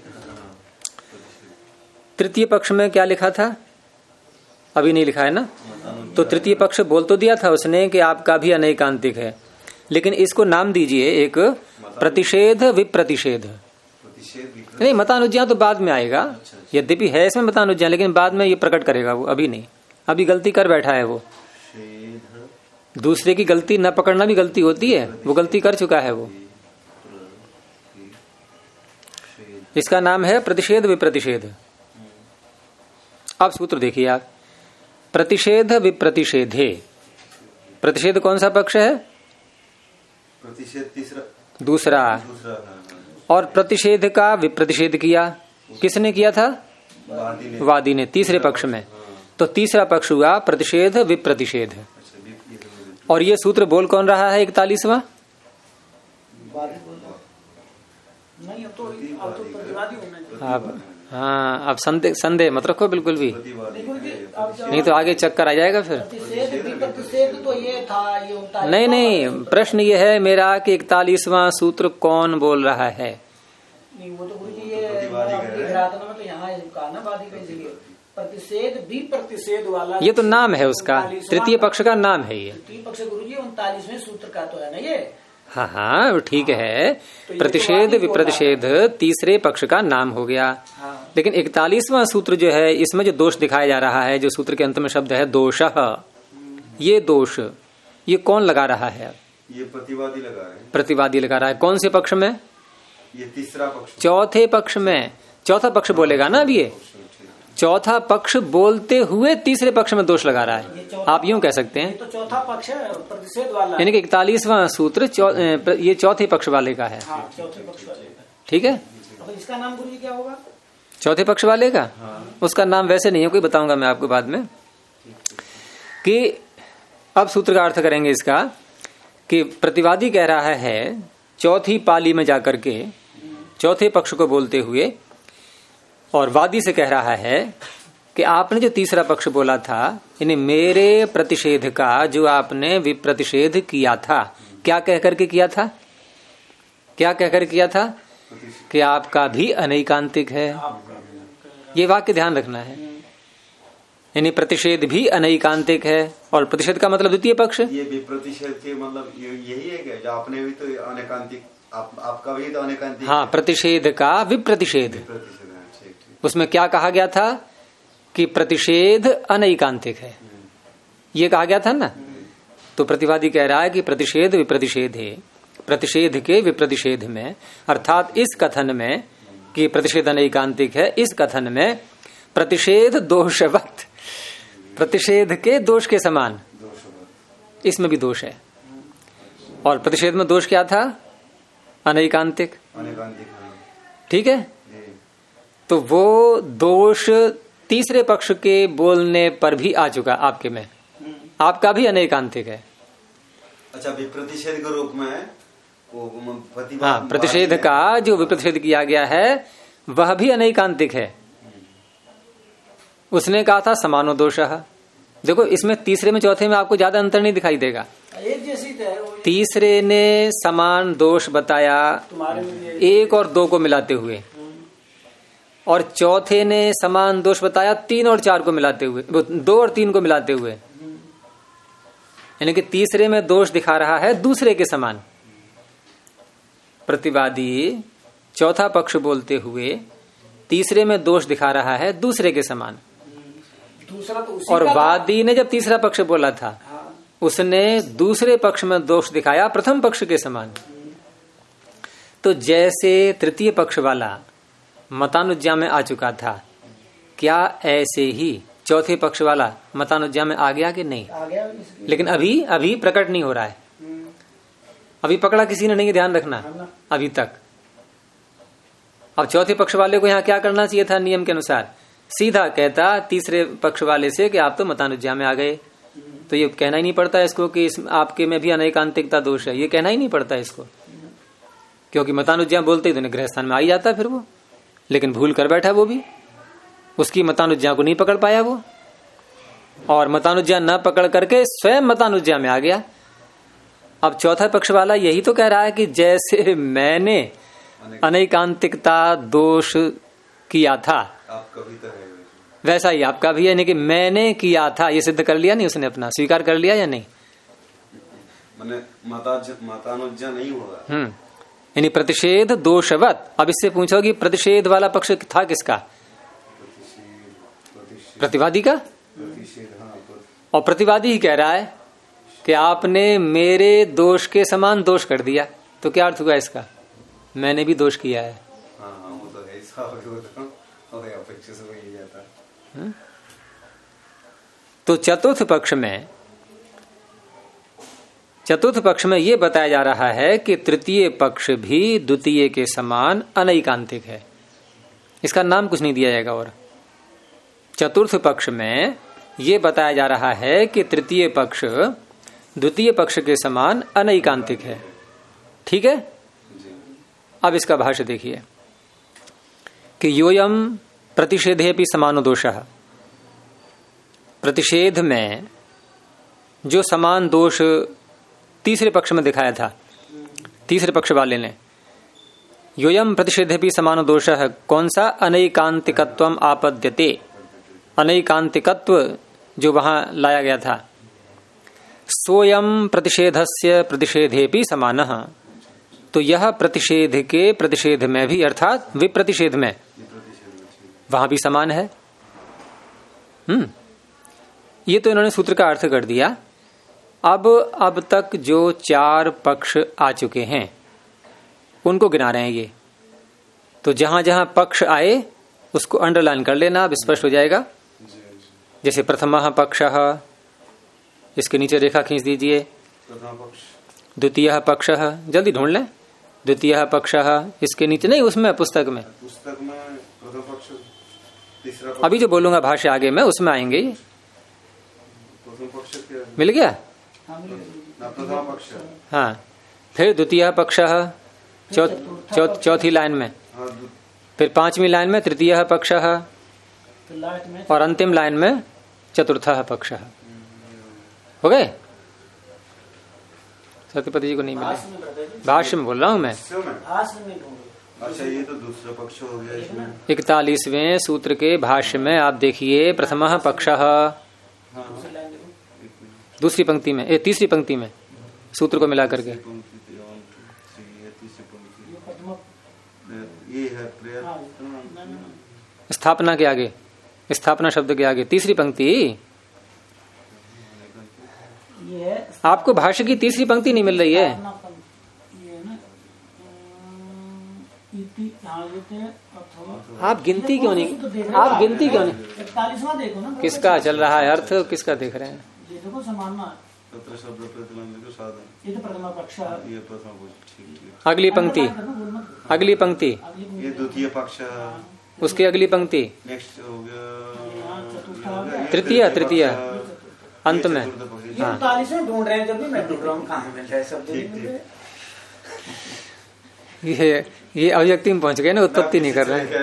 तृतीय पक्ष में क्या लिखा था? अभी नहीं लिखा है ना। तो तृतीय पक्ष बोल तो दिया था उसने कि आपका भी अनैकांतिक है, लेकिन इसको नाम दीजिए एक प्रतिषेध विप्रतिषेध। नहीं, मतानुज्ञा तो बाद में आएगा, यद्यपि है इसमें मतानुज्ञा, लेकिन बाद में ये प्रकट करेगा वो, अभी नहीं। अभी गलती कर बैठा है वो, दूसरे की गलती न पकड़ना भी गलती होती है, वो गलती कर चुका है वो। इसका नाम है प्रतिषेध विप्रतिषेध। अब सूत्र देखिए आप, प्रतिषेध विप्रतिषेधे। प्रतिषेध कौन सा पक्ष है? प्रतिषेध तीसरा, दूसरा। और प्रतिषेध का विप्रतिषेध किया किसने किया था? वादी ने, तीसरे पक्ष में। तो तीसरा पक्ष हुआ प्रतिषेध विप्रतिषेध। और ये सूत्र बोल कौन रहा है? 41वां। अब हाँ, अब संदेह मत रखो बिल्कुल भी, नहीं तो आगे चक्कर आ जाएगा फिर। तो ये था, ये नहीं, प्रश्न ये है मेरा कि 41वां सूत्र कौन बोल रहा है? नहीं, वो तो गुरुजी ये में तो यहाँ कहा ना, प्रतिषेध भी प्रतिषेध वाला, ये तो नाम है उसका, तृतीय पक्ष का नाम है ये। तृतीय पक्ष गुरुजी 39वें सूत्र का तो है ना ये। हाँ हाँ ठीक है, तो प्रतिषेध विप्रतिषेध तीसरे पक्ष का नाम हो गया। हाँ। लेकिन 41वां सूत्र जो है, इसमें जो दोष दिखाया जा रहा है, जो सूत्र के अंत में शब्द है दोषः, ये दोष ये कौन लगा रहा है? ये प्रतिवादी लगा रहे हैं। प्रतिवादी लगा रहा है। कौन से पक्ष में? ये तीसरा पक्ष, चौथे पक्ष में। चौथा पक्ष बोलेगा ना अभी, ये चौथा पक्ष बोलते हुए तीसरे पक्ष में दोष लगा रहा है, आप यूं कह सकते हैं। ये तो चौथा पक्ष है, प्रतिषेध वाला, यानी कि 41वां सूत्र ये चौथे पक्ष वाले का है। हाँ, चौथे पक्ष वाले का। ठीक है, तो इसका नाम गुरुजी क्या होगा? चौथे पक्ष वाले का। हाँ। उसका नाम वैसे नहीं है, कोई बताऊंगा मैं आपको बाद में। कि अब सूत्र का अर्थ करेंगे इसका कि प्रतिवादी कह रहा है चौथी पाली में जाकर के चौथे पक्ष को बोलते हुए, और वादी से कह रहा है कि आपने जो तीसरा पक्ष बोला था, यानी मेरे प्रतिषेध का जो आपने विप्रतिषेध किया था, क्या कह करके किया था? क्या कहकर किया था? कि आपका भी अनैकांतिक है। ये वाक्य ध्यान रखना है, यानी प्रतिषेध भी अनैकांतिक है। और प्रतिषेध का मतलब द्वितीय पक्ष। ये विप्रतिषेध के मतलब यही है क्या? जो आपने भी तो अनैकांतिक, आपका भी तो अनैकांतिक। हाँ, प्रतिषेध का विप्रतिषेध। उसमें क्या कहा गया था? कि प्रतिषेध अनैकांतिक है, ये कहा गया था ना। तो प्रतिवादी कह रहा है कि प्रतिषेध विप्रतिषेध है, प्रतिषेध के विप्रतिषेध में, अर्थात इस कथन में कि प्रतिषेध अनैकांतिक है, इस कथन में प्रतिषेध दोषवत्, प्रतिषेध के दोष के समान इसमें भी दोष है। और प्रतिषेध में दोष क्या था? अनैकांतिक। ठीक है। तो वो दोष तीसरे पक्ष के बोलने पर भी आ चुका आपके में, आपका भी अनैकांतिक है। अच्छा, विप्रतिषेध के रूप में हाँ, प्रतिषेध का जो विप्रतिषेध किया गया है वह भी अनैकांतिक है। उसने कहा था समानो दोषः। देखो इसमें तीसरे में चौथे में आपको ज्यादा अंतर नहीं दिखाई देगा। तीसरे ने समान दोष बताया 1 और 2 को मिलाते हुए, और चौथे ने समान दोष बताया 3 और 4 को मिलाते हुए, 2 और 3 को मिलाते हुए। यानी कि तीसरे में दोष दिखा रहा है दूसरे के समान। प्रतिवादी चौथा पक्ष बोलते हुए तीसरे में दोष दिखा रहा है दूसरे के समान। दूसरा तो और वादी ने जब तीसरा पक्ष बोला था, उसने दूसरे पक्ष में दोष दिखाया प्रथम पक्ष के समान। तो जैसे तृतीय पक्ष वाला मतानुज्ञा में आ चुका था, क्या ऐसे ही चौथे पक्ष वाला मतानुज्ञा में आ गया कि नहीं? आ गया। लेकिन अभी प्रकट नहीं हो रहा है, अभी पकड़ा किसी ने नहीं, ध्यान रखना अभी तक। अब चौथे पक्ष वाले को यहाँ क्या करना चाहिए था? नियम के अनुसार सीधा कहता तीसरे पक्ष वाले से कि आप तो मतानुज्ञा में आ गए। तो ये कहना ही नहीं पड़ता इसको कि आपके में भी अनैकांतिकता दोष है, ये कहना ही नहीं पड़ता इसको, क्योंकि मतानुज्ञा बोलते ही तो गृह स्थान में आ ही जाता फिर वो। लेकिन भूल कर बैठा वो भी, उसकी मतानुज्ञा को नहीं पकड़ पाया वो, और मतानुज्ञा न पकड़ करके स्वयं मतानुज्ञा में आ गया। अब चौथा पक्ष वाला यही तो कह रहा है कि जैसे मैंने अनैकांतिकता दोष किया था आपका भी तो है, वैसा ही आपका भी है। यानी कि मैंने किया था, ये सिद्ध कर लिया नहीं उसने, अपना स्वीकार कर लिया या नहीं? मतानुज्ञा नहीं होगा। यानी प्रतिषेध दोषवत। अब इससे पूछो कि प्रतिषेध वाला पक्ष था किसका? प्रतिवादी का। और प्रतिवादी ही कह रहा है कि आपने मेरे दोष के समान दोष कर दिया। तो क्या अर्थ हुआ इसका? मैंने भी दोष किया है। वो तो है, अपेक्षा से वही जाता। तो चतुर्थ पक्ष में ये बताया जा रहा है कि तृतीय पक्ष भी द्वितीय के समान अनैकांतिक है। इसका नाम कुछ नहीं दिया जाएगा। और चतुर्थ पक्ष में ये बताया जा रहा है कि तृतीय पक्ष द्वितीय पक्ष के समान अनैकांतिक है। ठीक है, अब इसका भाष्य देखिए कि योयम प्रतिषेधेपि समानो दोषः। प्रतिषेध में जो समान दोष तीसरे पक्ष में दिखाया था, तीसरे पक्ष वाले ने, योयम प्रतिषेधेपि समानो दोषः, कौन सा? अनैकांतिकत्वम आपद्यते। अनैकांतिकत्व जो वहां लाया गया था, सोयम प्रतिषेधस्य प्रतिषेधेपि समानः। तो यह प्रतिषेध के प्रतिषेध में भी, अर्थात विप्रतिषेध में, वहां भी समान है। ये तो इन्होंने सूत्र का अर्थ कर दिया। अब तक जो 4 पक्ष आ चुके हैं उनको गिना रहे हैं ये। तो जहां जहां पक्ष आए उसको अंडरलाइन कर लेना, अब स्पष्ट हो जाएगा। जैसे प्रथमः पक्षः, इसके नीचे रेखा खींच दीजिए। द्वितीयः पक्षः, जल्दी ढूंढ लें। द्वितीयः पक्षः, इसके नीचे नहीं, उसमें पुस्तक में प्रथम पक्ष, तीसरा पक्ष। अभी जो बोलूंगा भाष्य आगे में उसमें आएंगे। मिल गया? प्रथम पक्ष। हाँ, फिर द्वितीय पक्षः चौथी लाइन में, फिर 5वीं लाइन में तृतीय पक्षः, और अंतिम लाइन में चतुर्थः पक्षः। हो गए? सत्यपति जी को नहीं मिले, भाष्य में बोल रहा हूं मैं। अच्छा, ये तो दूसरा पक्ष हो गया इसमें। 41वें सूत्र के भाष्य में आप देखिए, प्रथमः पक्षः, दूसरी पंक्ति में, तीसरी पंक्ति में सूत्र को मिला करके, स्थापना के आगे, स्थापना शब्द के आगे तीसरी पंक्ति। आपको भाष्य की तीसरी पंक्ति नहीं मिल रही है? आप गिनती क्यों नहीं, आप गिनती क्यों नहीं? 41वां देखो ना, किसका चल रहा है अर्थ, किसका देख रहे हैं? ये देखो समानना, ये तो प्रथम पक्ष, अगली पंक्ति, अगली पंक्ति, ये द्वितीय पक्ष, उसकी अगली पंक्ति नेक्स्ट हो गया तृतीय अंत में। हाँ 39 ढूंढ रहे हैं, जब भी मैं ढूंढ रहा हूँ कहाँ मिल रहा है शब्द। ये अभिव्यक्ति में पहुंच गए ना, उत्पत्ति नहीं कर रहे हैं।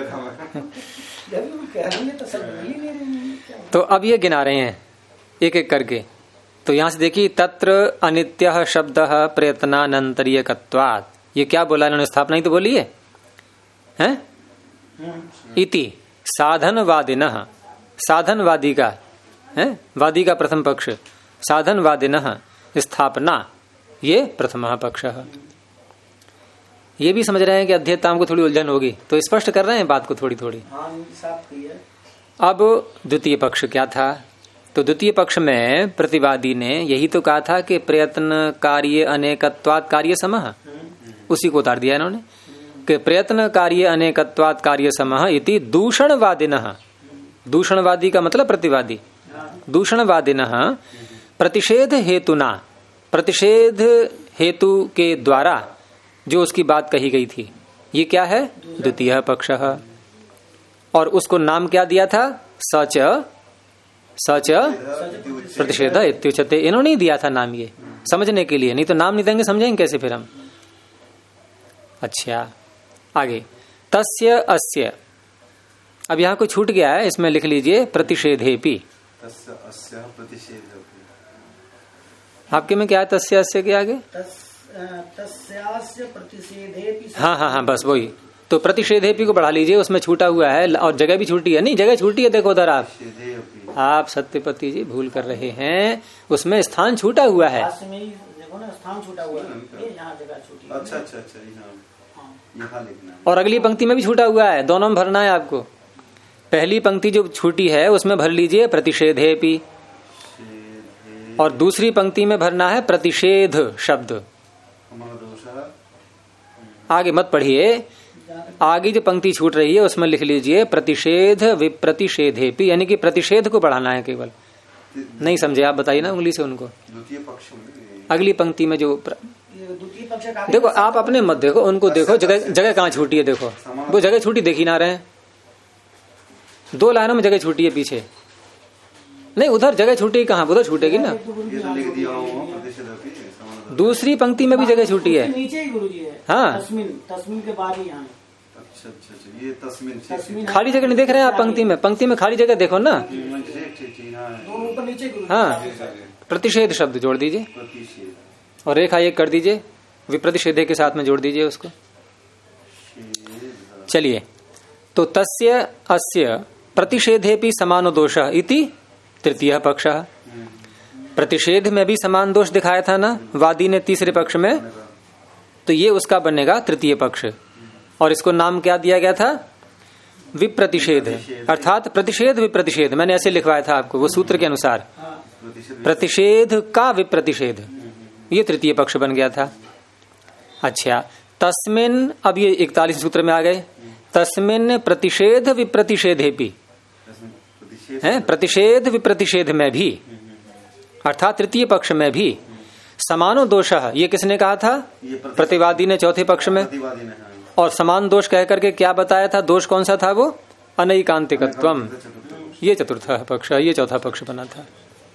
तो अब ये गिना रहे हैं एक एक करके। तो यहां से देखिए, तत्र अनित्य शब्द प्रयत्नानंतरीयकत्वात्, ये क्या बोला इन्होंने, स्थापना ही तो बोली है, हैं? इति साधनवादिनः, साधनवादी का है, वादी का प्रथम पक्ष, साधनवादिनः स्थापना, ये प्रथम पक्ष। ये भी समझ रहे हैं कि अध्येताओं को थोड़ी उलझन होगी, तो स्पष्ट कर रहे हैं बात को थोड़ी थोड़ी। अब द्वितीय पक्ष क्या था, तो द्वितीय पक्ष में प्रतिवादी ने यही तो कहा था कि प्रयत्न कार्य अनेकत्वात् कार्य समः, उसी को उतार दिया इन्होंने कि प्रयत्न कार्य अनेकत्वात् कार्य समः इति दूषणवादिनः, दूषणवादी का मतलब प्रतिवादी, दूषणवादिनः प्रतिषेध हेतुना, प्रतिषेध हेतु के द्वारा जो उसकी बात कही गई थी, ये क्या है, द्वितीय पक्ष। और उसको नाम क्या दिया था, सच प्रतिषेध इत्युच्यते, इन्होंने ही दिया था नाम, ये समझने के लिए, नहीं तो नाम नहीं देंगे समझेंगे कैसे फिर हम। अच्छा आगे, तस्य अस्य, अब यहाँ कोई छूट गया है, इसमें लिख लीजिए प्रतिषेधेपि। आपके में क्या है, तस्य अस्य के आगे, हाँ बस वही, तो प्रतिषेधेपि को बढ़ा लीजिए, उसमें छूटा हुआ है और जगह भी छूटी है, नहीं जगह छूटी है, देखो उधर आप सत्यपति जी भूल कर रहे हैं, उसमें स्थान छूटा हुआ है, स्थान छूटा हुआ है, यहाँ जगह छूटी है। अच्छा, यहाँ लिखना, और अगली पंक्ति में भी छूटा हुआ है, दोनों में भरना है आपको। पहली पंक्ति जो छूटी है उसमें भर लीजिए प्रतिषेधेपि, और दूसरी पंक्ति में भरना है प्रतिषेध शब्द। आगे मत पढ़िए, आगे जो पंक्ति छूट रही है उसमें लिख लीजिए प्रतिषेध विप्रतिषेधेपि, यानी कि प्रतिषेध को बढ़ाना है केवल। नहीं समझे आप बताइए ना उंगली से उनको। अगली पंक्ति में जो देखो, आप अपने मत देखो, उनको देखो, जगह कहाँ छूटी है, देखो वो जगह छूटी देखी ना रहे हैं, 2 लाइनों में जगह छूटी है पीछे, नहीं उधर जगह छूटी कहाँ, उधर छूटेगी ना, दूसरी पंक्ति में भी जगह छूटी है, नीचे ही गुरुजी है। हाँ तस्मिन के बाद ही यहाँ। अच्छा, ये तस्मिन खाली जगह नहीं देख रहे हैं आप पंक्ति में, पंक्ति में खाली जगह देखो ना, ऊपर नीचे। हाँ प्रतिषेध शब्द जोड़ दीजिए और रेखा एक कर दीजिए, विप्रतिषेधे के साथ में जोड़ दीजिए उसको। चलिए, तो तस्य अस्य प्रतिषेधेपि समानो दोषः इति तृतीय पक्ष। प्रतिषेध में भी समान दोष दिखाया था ना वादी ने तीसरे पक्ष में, तो ये उसका बनेगा तृतीय पक्ष। और इसको नाम क्या दिया गया था, विप्रतिषेध, अर्थात प्रतिषेध विप्रतिषेध, मैंने ऐसे लिखवाया था आपको वो सूत्र के अनुसार, प्रतिषेध का विप्रतिषेध, ये तृतीय पक्ष बन गया था। अच्छा, तस्मिन, अब ये 41 सूत्र में आ गए, तस्मिन प्रतिषेध विप्रतिषेधेपि है, प्रतिषेध विप्रतिषेध में भी, अर्थात तृतीय पक्ष में भी समानो दोषः, ये किसने कहा था, प्रतिवादी ने चौथे पक्ष में। और समान दोष कह करके क्या बताया था, दोष कौन सा था वो, अनैकांतिकत्वम, ये चतुर्थ पक्ष, ये चौथा पक्ष बना था।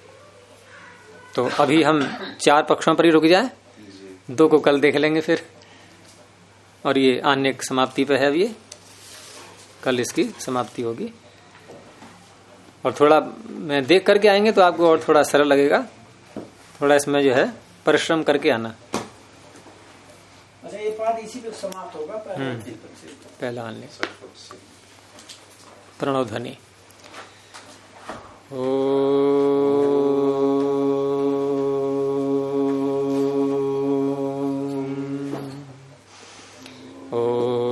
तो अभी हम 4 पक्षों पर ही रुक जाए, 2 को कल देख लेंगे फिर, और ये अन्य समाप्ति पे है, ये कल इसकी समाप्ति होगी। और थोड़ा मैं देख करके आएंगे तो आपको और थोड़ा सरल लगेगा, थोड़ा इसमें जो है परिश्रम करके आना। अच्छा, ये पाठ इसी पे समाप्त होगा, पहला आने प्रणव ध्वनि। ओ